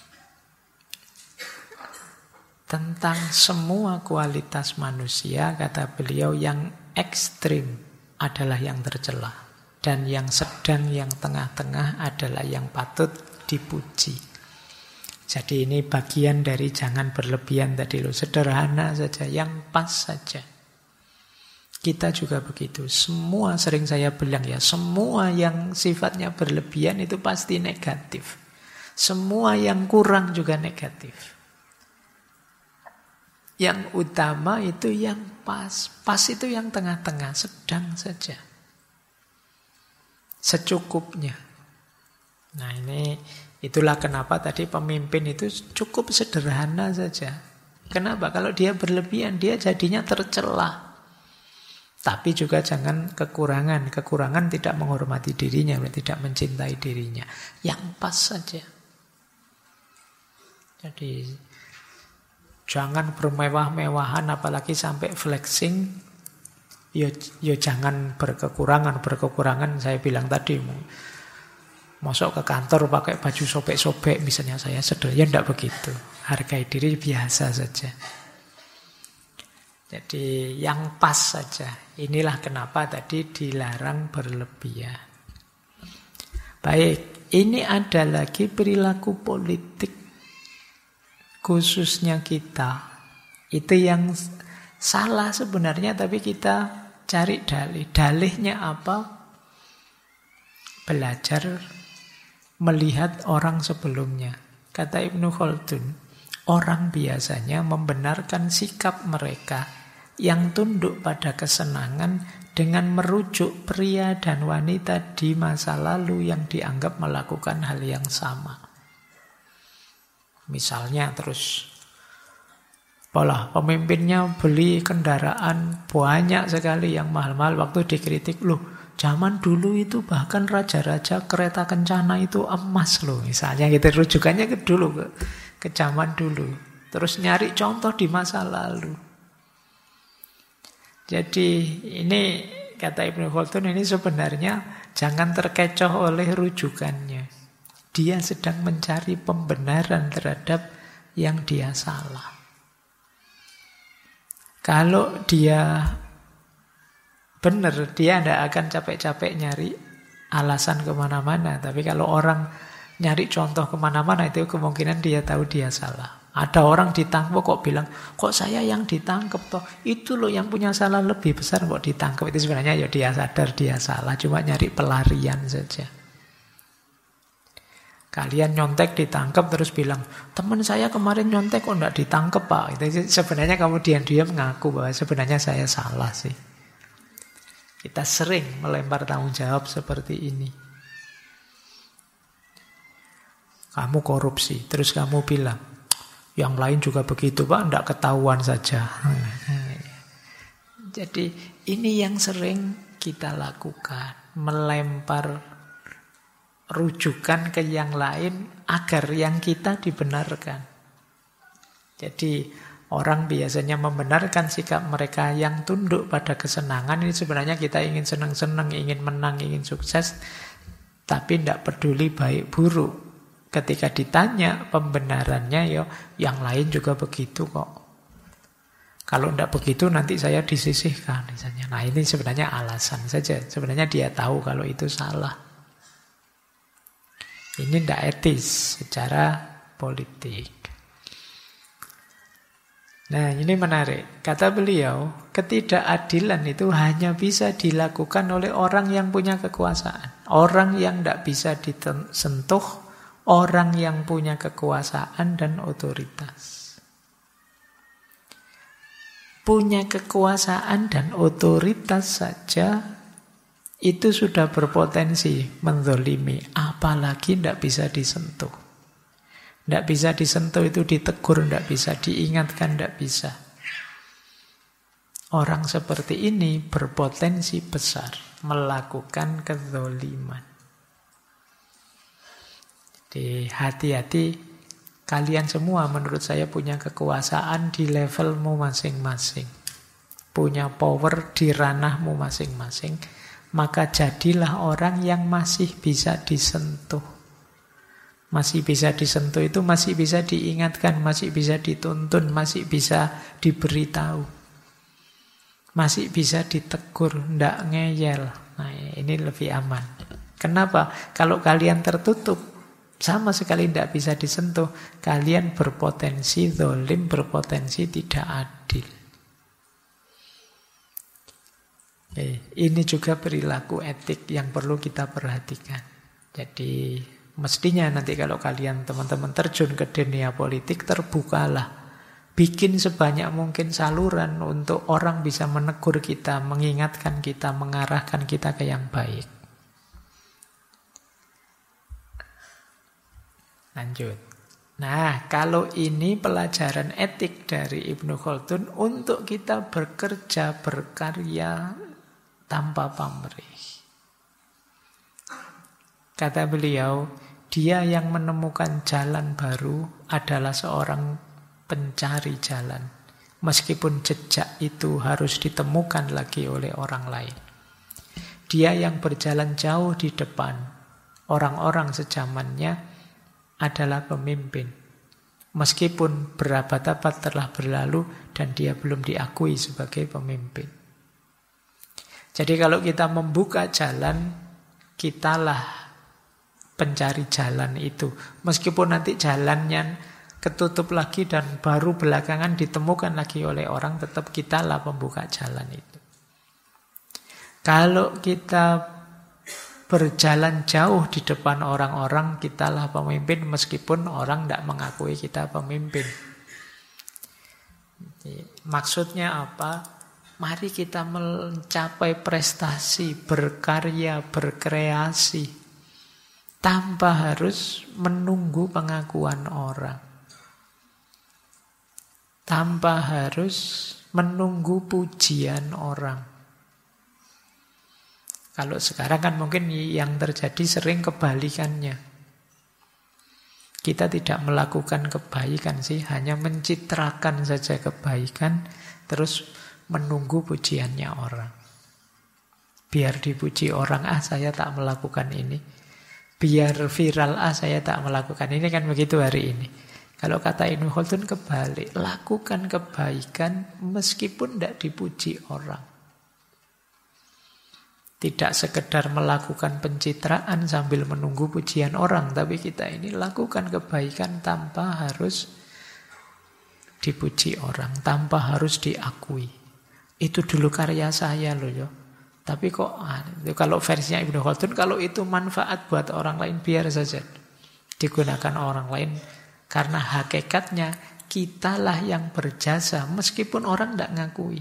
Tentang semua kualitas manusia, kata beliau, yang ekstrim adalah yang tercela. Dan yang sedang, yang tengah-tengah adalah yang patut dipuji. Jadi ini bagian dari jangan berlebihan tadi loh. Sederhana saja, yang pas saja. Kita juga begitu. Semua sering saya bilang ya, semua yang sifatnya berlebihan itu pasti negatif. Semua yang kurang juga negatif. Yang utama itu yang pas. Pas itu yang tengah-tengah, sedang saja. Secukupnya. Nah ini, itulah kenapa tadi pemimpin itu cukup sederhana saja. Kenapa? Kalau dia berlebihan, dia jadinya tercela. Tapi juga jangan kekurangan. Kekurangan tidak menghormati dirinya, tidak mencintai dirinya. Yang pas saja. Jadi jangan bermewah-mewahan, apalagi sampai flexing. Yo jangan berkekurangan. Berkekurangan saya bilang tadi, masuk ke kantor pakai baju sobek-sobek, misalnya saya sederhana, ya enggak begitu. Hargai diri biasa saja. Jadi yang pas saja. Inilah kenapa tadi dilarang berlebihan. Baik, ini ada lagi perilaku politik khususnya kita. Itu yang salah sebenarnya, tapi kita cari dalih. Dalihnya apa? Belajar melihat orang sebelumnya. Kata Ibnu Khaldun, orang biasanya membenarkan sikap mereka yang tunduk pada kesenangan dengan merujuk pria dan wanita di masa lalu yang dianggap melakukan hal yang sama. Misalnya terus, pemimpinnya beli kendaraan banyak sekali yang mahal-mahal, waktu dikritik, loh zaman dulu itu bahkan raja-raja kereta kencana itu emas loh. Misalnya gitu, rujukannya ke dulu, ke zaman dulu. Terus nyari contoh di masa lalu. Jadi ini kata Ibnu Khaldun, ini sebenarnya jangan terkecoh oleh rujukannya. Dia sedang mencari pembenaran terhadap yang dia salah. Kalau dia benar, dia tidak akan capek-capek nyari alasan kemana-mana. Tapi kalau orang nyari contoh kemana-mana, itu kemungkinan dia tahu dia salah. Ada orang ditangkap kok bilang, kok saya yang ditangkap toh? Itu loh yang punya salah lebih besar kok ditangkap. Itu sebenarnya ya dia sadar dia salah, cuma nyari pelarian saja. Kalian nyontek ditangkap terus bilang, teman saya kemarin nyontek kok enggak ditangkap pak. Itu sebenarnya kamu diam-diam ngaku bahwa sebenarnya saya salah sih. Kita sering melempar tanggung jawab seperti ini. Kamu korupsi, terus kamu bilang, yang lain juga begitu pak, enggak ketahuan saja. Jadi ini yang sering kita lakukan, melempar rujukan ke yang lain agar yang kita dibenarkan. Jadi orang biasanya membenarkan sikap mereka yang tunduk pada kesenangan. Ini sebenarnya kita ingin senang-senang, ingin menang, ingin sukses, tapi tidak peduli baik buruk. Ketika ditanya pembenarannya, yang lain juga begitu kok. Kalau tidak begitu nanti saya disisihkan misalnya. Nah ini sebenarnya alasan saja. Sebenarnya dia tahu kalau itu salah. Ini tidak etis secara politik. Nah ini menarik. Kata beliau, ketidakadilan itu hanya bisa dilakukan oleh orang yang punya kekuasaan. Orang yang tidak bisa disentuh, orang yang punya kekuasaan dan otoritas. Punya kekuasaan dan otoritas saja itu sudah berpotensi menzolimi, apalagi tidak bisa disentuh. Tidak bisa disentuh itu ditegur, tidak bisa diingatkan, tidak bisa. Orang seperti ini berpotensi besar melakukan kezoliman. Jadi hati-hati, kalian semua menurut saya punya kekuasaan di levelmu masing-masing. Punya power di ranahmu masing-masing. Maka jadilah orang yang masih bisa disentuh. Masih bisa disentuh itu masih bisa diingatkan, masih bisa dituntun, masih bisa diberitahu. Masih bisa ditegur, ndak ngeyel. Nah, ini lebih aman. Kenapa? Kalau kalian tertutup, sama sekali tidak bisa disentuh, kalian berpotensi zalim, berpotensi tidak adil. Ini juga perilaku etik yang perlu kita perhatikan. Jadi mestinya nanti kalau kalian teman-teman terjun ke dunia politik, terbukalah. Bikin sebanyak mungkin saluran untuk orang bisa menegur kita, mengingatkan kita, mengarahkan kita ke yang baik. Lanjut. Nah, kalau ini pelajaran etik dari Ibnu Khaldun untuk kita bekerja, berkarya tanpa pamrih. Kata beliau, dia yang menemukan jalan baru adalah seorang pencari jalan. Meskipun jejak itu harus ditemukan lagi oleh orang lain. Dia yang berjalan jauh di depan orang-orang sejamannya adalah pemimpin. Meskipun berabad-abad telah berlalu dan dia belum diakui sebagai pemimpin. Jadi kalau kita membuka jalan, kitalah pencari jalan itu. Meskipun nanti jalannya ketutup lagi dan baru belakangan ditemukan lagi oleh orang, tetap kitalah pembuka jalan itu. Kalau kita berjalan jauh di depan orang-orang, kitalah pemimpin meskipun orang tidak mengakui kita pemimpin. Jadi, maksudnya apa? Mari kita mencapai prestasi, berkarya, berkreasi tanpa harus menunggu pengakuan orang. Tanpa harus menunggu pujian orang. Kalau sekarang kan mungkin yang terjadi sering kebalikannya. Kita tidak melakukan kebaikan sih, hanya mencitrakan saja kebaikan, terus menunggu pujiannya orang. Biar dipuji orang, saya tak melakukan ini. Biar viral, saya tak melakukan ini, kan begitu hari ini. Kalau kata Ibnu Khaldun kebalik, lakukan kebaikan meskipun tidak dipuji orang. Tidak sekedar melakukan pencitraan sambil menunggu pujian orang, tapi kita ini lakukan kebaikan tanpa harus dipuji orang, tanpa harus diakui. Itu dulu karya saya loh ya. Tapi kok kalau versinya Ibnu Khaldun, kalau itu manfaat buat orang lain biar saja digunakan orang lain. Karena hakikatnya kitalah yang berjasa meskipun orang tidak ngakui.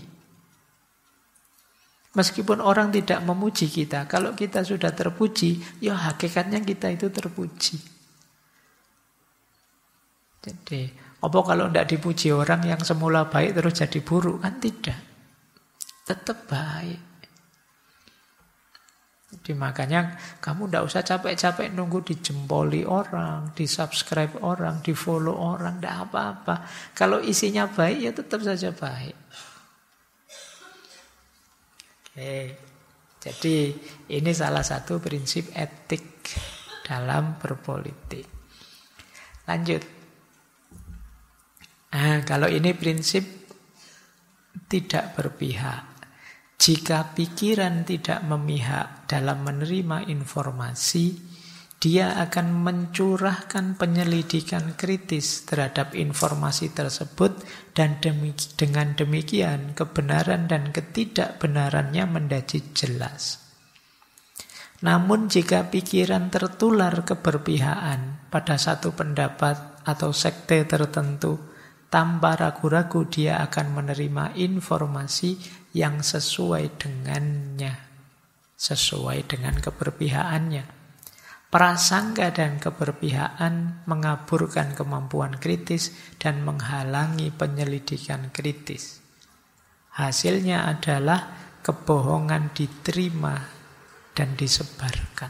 Meskipun orang tidak memuji kita, kalau kita sudah terpuji, ya hakikatnya kita itu terpuji. Jadi, apa kalau tidak dipuji orang yang semula baik terus jadi buruk? Kan tidak. Tetap baik. Jadi makanya kamu tidak usah capek-capek nunggu dijempoli orang, di-subscribe orang, di-follow orang, tidak apa-apa. Kalau isinya baik ya tetap saja baik. Oke. Jadi ini salah satu prinsip etik dalam berpolitik. Lanjut. Nah, kalau ini prinsip tidak berpihak. Jika pikiran tidak memihak dalam menerima informasi, dia akan mencurahkan penyelidikan kritis terhadap informasi tersebut dan dengan demikian kebenaran dan ketidakbenarannya menjadi jelas. Namun jika pikiran tertular keberpihakan pada satu pendapat atau sekte tertentu, tanpa ragu-ragu dia akan menerima informasi yang sesuai dengannya, sesuai dengan keberpihakannya. Prasangka dan keberpihakan mengaburkan kemampuan kritis dan menghalangi penyelidikan kritis. Hasilnya adalah kebohongan diterima dan disebarkan.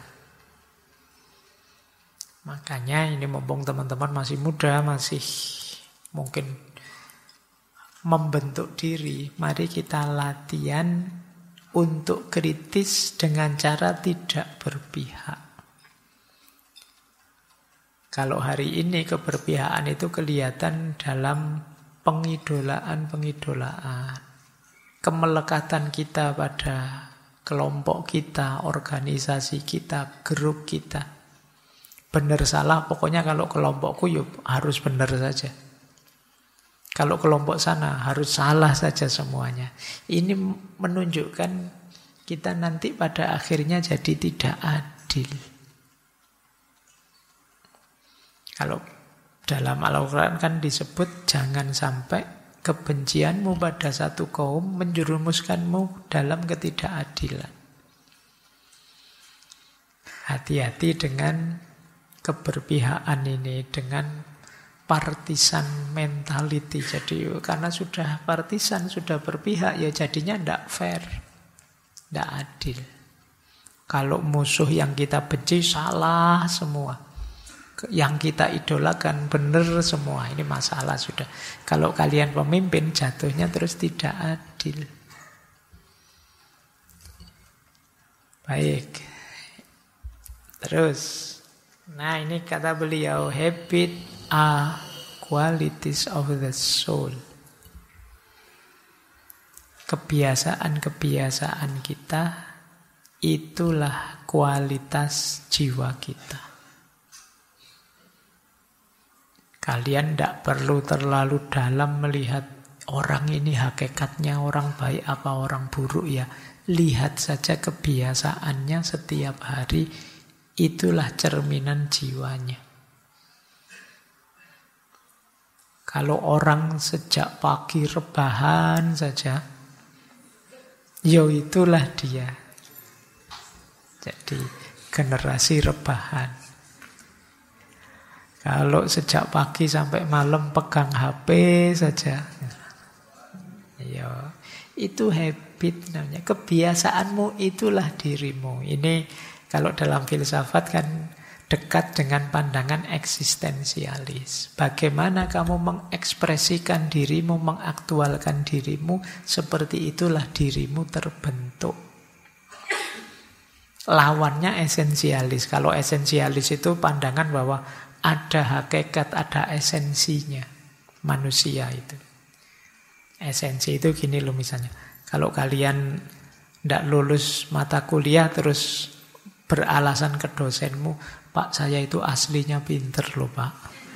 Makanya ini mumpung teman-teman masih muda, masih mungkin membentuk diri, mari kita latihan untuk kritis dengan cara tidak berpihak. Kalau hari ini keberpihakan itu kelihatan dalam pengidolaan. Kemelekatan kita pada kelompok kita, organisasi kita, grup kita. Benar salah, pokoknya kalau kelompokku ya harus benar saja. Kalau kelompok sana harus salah saja semuanya. Ini menunjukkan kita nanti pada akhirnya jadi tidak adil. Kalau dalam Al-Quran kan disebut jangan sampai kebencianmu pada satu kaum menjerumuskanmu dalam ketidakadilan. Hati-hati dengan keberpihakan ini, dengan partisan mentality. Jadi karena sudah partisan, sudah berpihak, ya jadinya tidak fair, tidak adil. Kalau musuh yang kita benci salah semua, yang kita idolakan benar semua, ini masalah sudah. Kalau kalian pemimpin jatuhnya terus tidak adil. Baik. Terus, nah ini kata beliau, habit are qualities of the soul. Kebiasaan-kebiasaan kita itulah kualitas jiwa kita. Kalian tidak perlu terlalu dalam melihat orang ini hakikatnya orang baik apa orang buruk ya. Lihat saja kebiasaannya setiap hari, itulah cerminan jiwanya. Kalau orang sejak pagi rebahan saja, yo itulah dia. Jadi generasi rebahan. Kalau sejak pagi sampai malam pegang HP saja, ya itu habit namanya. Kebiasaanmu itulah dirimu. Ini kalau dalam filsafat kan dekat dengan pandangan eksistensialis. Bagaimana kamu mengekspresikan dirimu, mengaktualkan dirimu, seperti itulah dirimu terbentuk. Lawannya esensialis. Kalau esensialis itu pandangan bahwa ada hakikat, ada esensinya manusia itu. Esensi itu gini loh misalnya. Kalau kalian tidak lulus mata kuliah terus beralasan ke dosenmu, Pak saya itu aslinya pinter loh Pak.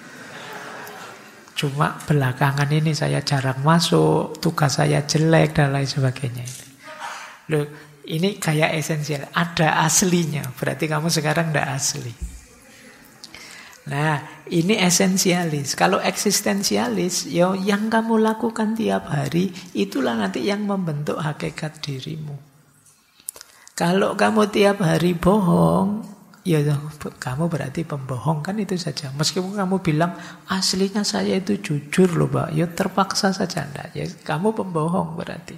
Cuma belakangan ini saya jarang masuk, tugas saya jelek dan lain sebagainya. Loh, ini kayak esensial. Ada aslinya, berarti kamu sekarang tidak asli. Nah, ini esensialis. Kalau eksistensialis, ya yang kamu lakukan tiap hari, itulah nanti yang membentuk hakikat dirimu. Kalau kamu tiap hari bohong, ya kamu berarti pembohong, kan itu saja. Meskipun kamu bilang, aslinya saya itu jujur loh Pak, ya terpaksa saja. Enggak, ya kamu pembohong berarti.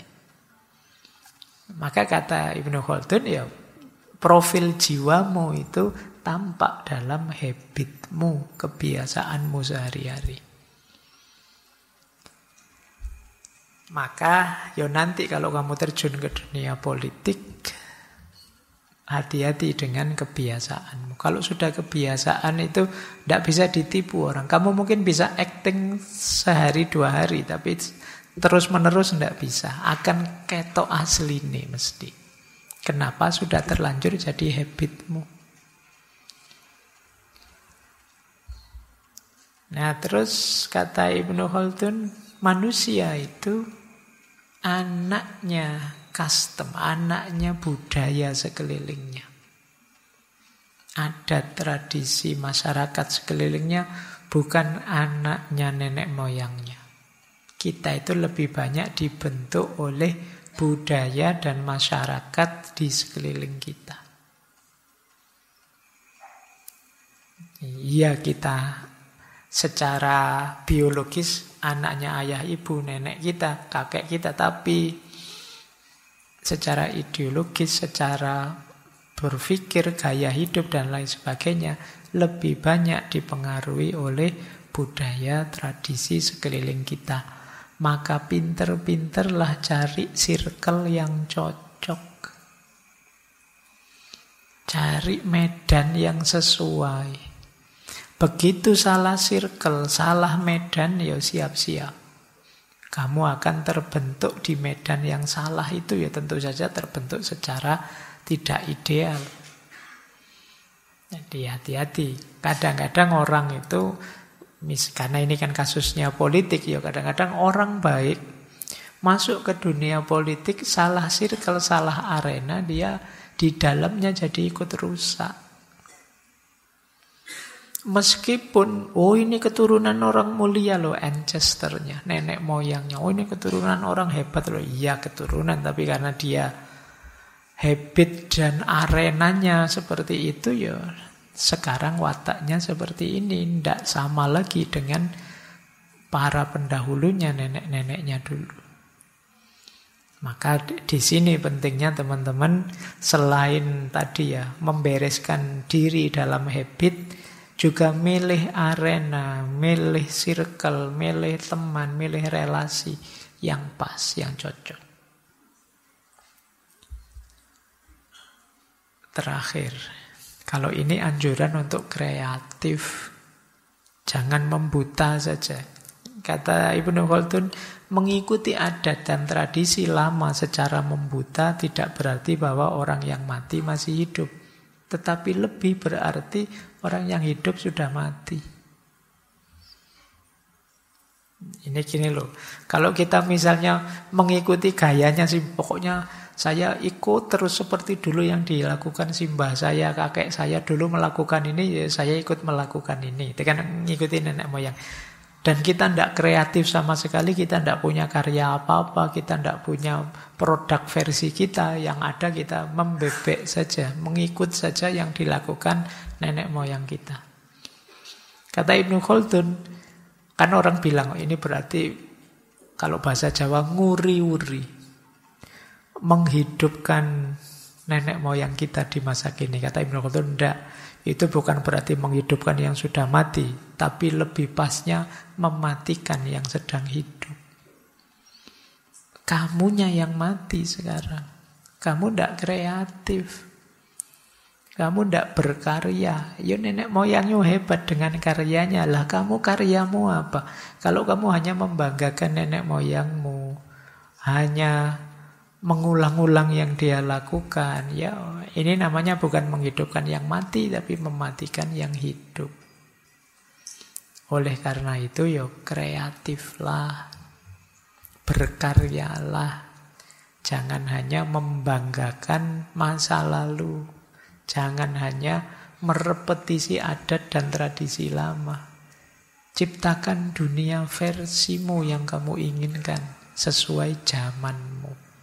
Maka kata Ibnu Khaldun, ya profil jiwamu itu tampak dalam habitmu, kebiasaanmu sehari-hari. Maka ya nanti kalau kamu terjun ke dunia politik, hati-hati dengan kebiasaanmu. Kalau sudah kebiasaan itu tidak bisa ditipu orang. Kamu mungkin bisa acting sehari 2 hari, tapi terus-menerus tidak bisa. Akan ketok asli nih mesti. Kenapa? Sudah terlanjur jadi habitmu. Nah terus kata Ibnu Khaldun, manusia itu anaknya custom, anaknya budaya sekelilingnya. adat, tradisi masyarakat sekelilingnya bukan anaknya nenek moyangnya. Kita itu lebih banyak dibentuk oleh budaya dan masyarakat di sekeliling kita. Iya, kita secara biologis anaknya ayah, ibu, nenek kita, kakek kita, tapi secara ideologis, secara berpikir, gaya hidup dan lain sebagainya lebih banyak dipengaruhi oleh budaya, tradisi sekeliling kita. Maka pinter-pinterlah cari circle yang cocok. Cari medan yang sesuai. Begitu salah circle, salah medan, ya siap-siap. Kamu akan terbentuk di medan yang salah itu, ya tentu saja terbentuk secara tidak ideal. Jadi hati-hati. Kadang-kadang orang itu, karena ini kan kasusnya politik, ya kadang-kadang orang baik masuk ke dunia politik, salah circle, salah arena, dia di dalamnya jadi ikut rusak. Meskipun, oh ini keturunan orang mulia loh, ancestornya, nenek moyangnya, oh ini keturunan orang hebat loh. Iya keturunan, tapi karena dia habit dan arenanya seperti itu, ya sekarang wataknya seperti ini. Tidak sama lagi dengan para pendahulunya, nenek-neneknya dulu. Maka di sini pentingnya teman-teman, selain tadi ya membereskan diri dalam habit, juga milih arena, milih circle, milih teman, milih relasi yang pas, yang cocok. Terakhir, kalau ini anjuran untuk kreatif, jangan membuta saja. Kata Ibnu Khaldun, mengikuti adat dan tradisi lama secara membuta tidak berarti bahwa orang yang mati masih hidup. Tetapi lebih berarti orang yang hidup sudah mati. Ini gini loh, kalau kita misalnya mengikuti gayanya sih, pokoknya saya ikut terus seperti dulu yang dilakukan simbah saya, kakek saya dulu melakukan ini, ya saya ikut melakukan ini. Itu kan mengikuti nenek moyang. Dan kita tidak kreatif sama sekali, kita tidak punya karya apa-apa, kita tidak punya produk versi kita. Yang ada kita membebek saja, mengikut saja yang dilakukan nenek moyang kita. Kata Ibnu Khaldun, kan orang bilang ini berarti kalau bahasa Jawa nguri-uri, menghidupkan nenek moyang kita di masa kini. Kata Ibnu Khaldun, tidak. Itu bukan berarti menghidupkan yang sudah mati, tapi lebih pasnya mematikan yang sedang hidup. Kamunya yang mati sekarang. Kamu tidak kreatif. Kamu tidak berkarya. Ya nenek moyangmu hebat dengan karyanya. Lah kamu karyamu apa? Kalau kamu hanya membanggakan nenek moyangmu, hanya mengulang-ulang yang dia lakukan, ya ini namanya bukan menghidupkan yang mati, tapi mematikan yang hidup. Oleh karena itu, ya kreatiflah, berkaryalah, jangan hanya membanggakan masa lalu, jangan hanya merepetisi adat dan tradisi lama. Ciptakan dunia versimu yang kamu inginkan sesuai zamanmu.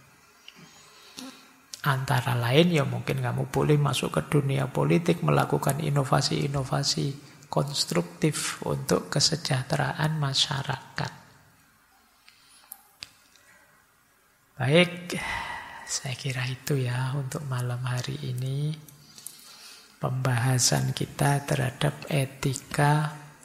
Antara lain ya mungkin kamu boleh masuk ke dunia politik, melakukan inovasi-inovasi konstruktif untuk kesejahteraan masyarakat. Baik, saya kira itu ya untuk malam hari ini. Pembahasan kita terhadap etika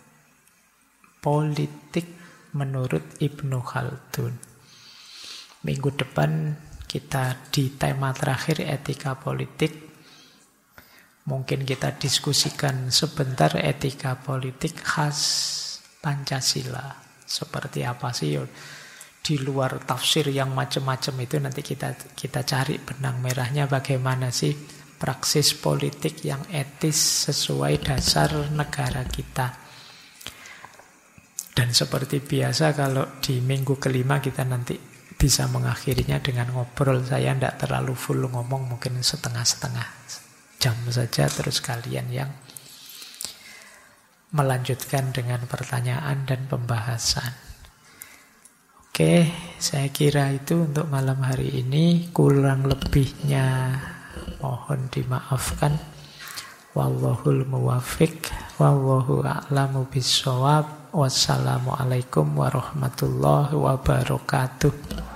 politik menurut Ibnu Khaldun. Minggu depan kita di tema terakhir etika politik. Mungkin kita diskusikan sebentar etika politik khas Pancasila. Seperti apa sih? Di luar tafsir yang macam-macam itu nanti kita cari benang merahnya bagaimana sih praksis politik yang etis sesuai dasar negara kita. Dan seperti biasa kalau di minggu kelima kita nanti bisa mengakhirinya dengan ngobrol. Saya tidak terlalu full ngomong, mungkin setengah-setengah. sejam saja, terus kalian yang melanjutkan dengan pertanyaan dan pembahasan. Oke, saya kira itu untuk malam hari ini. Kurang lebihnya mohon dimaafkan. Wallahul muwaffiq, wallahu a'lamu bissawab. Wassalamualaikum warahmatullahi wabarakatuh.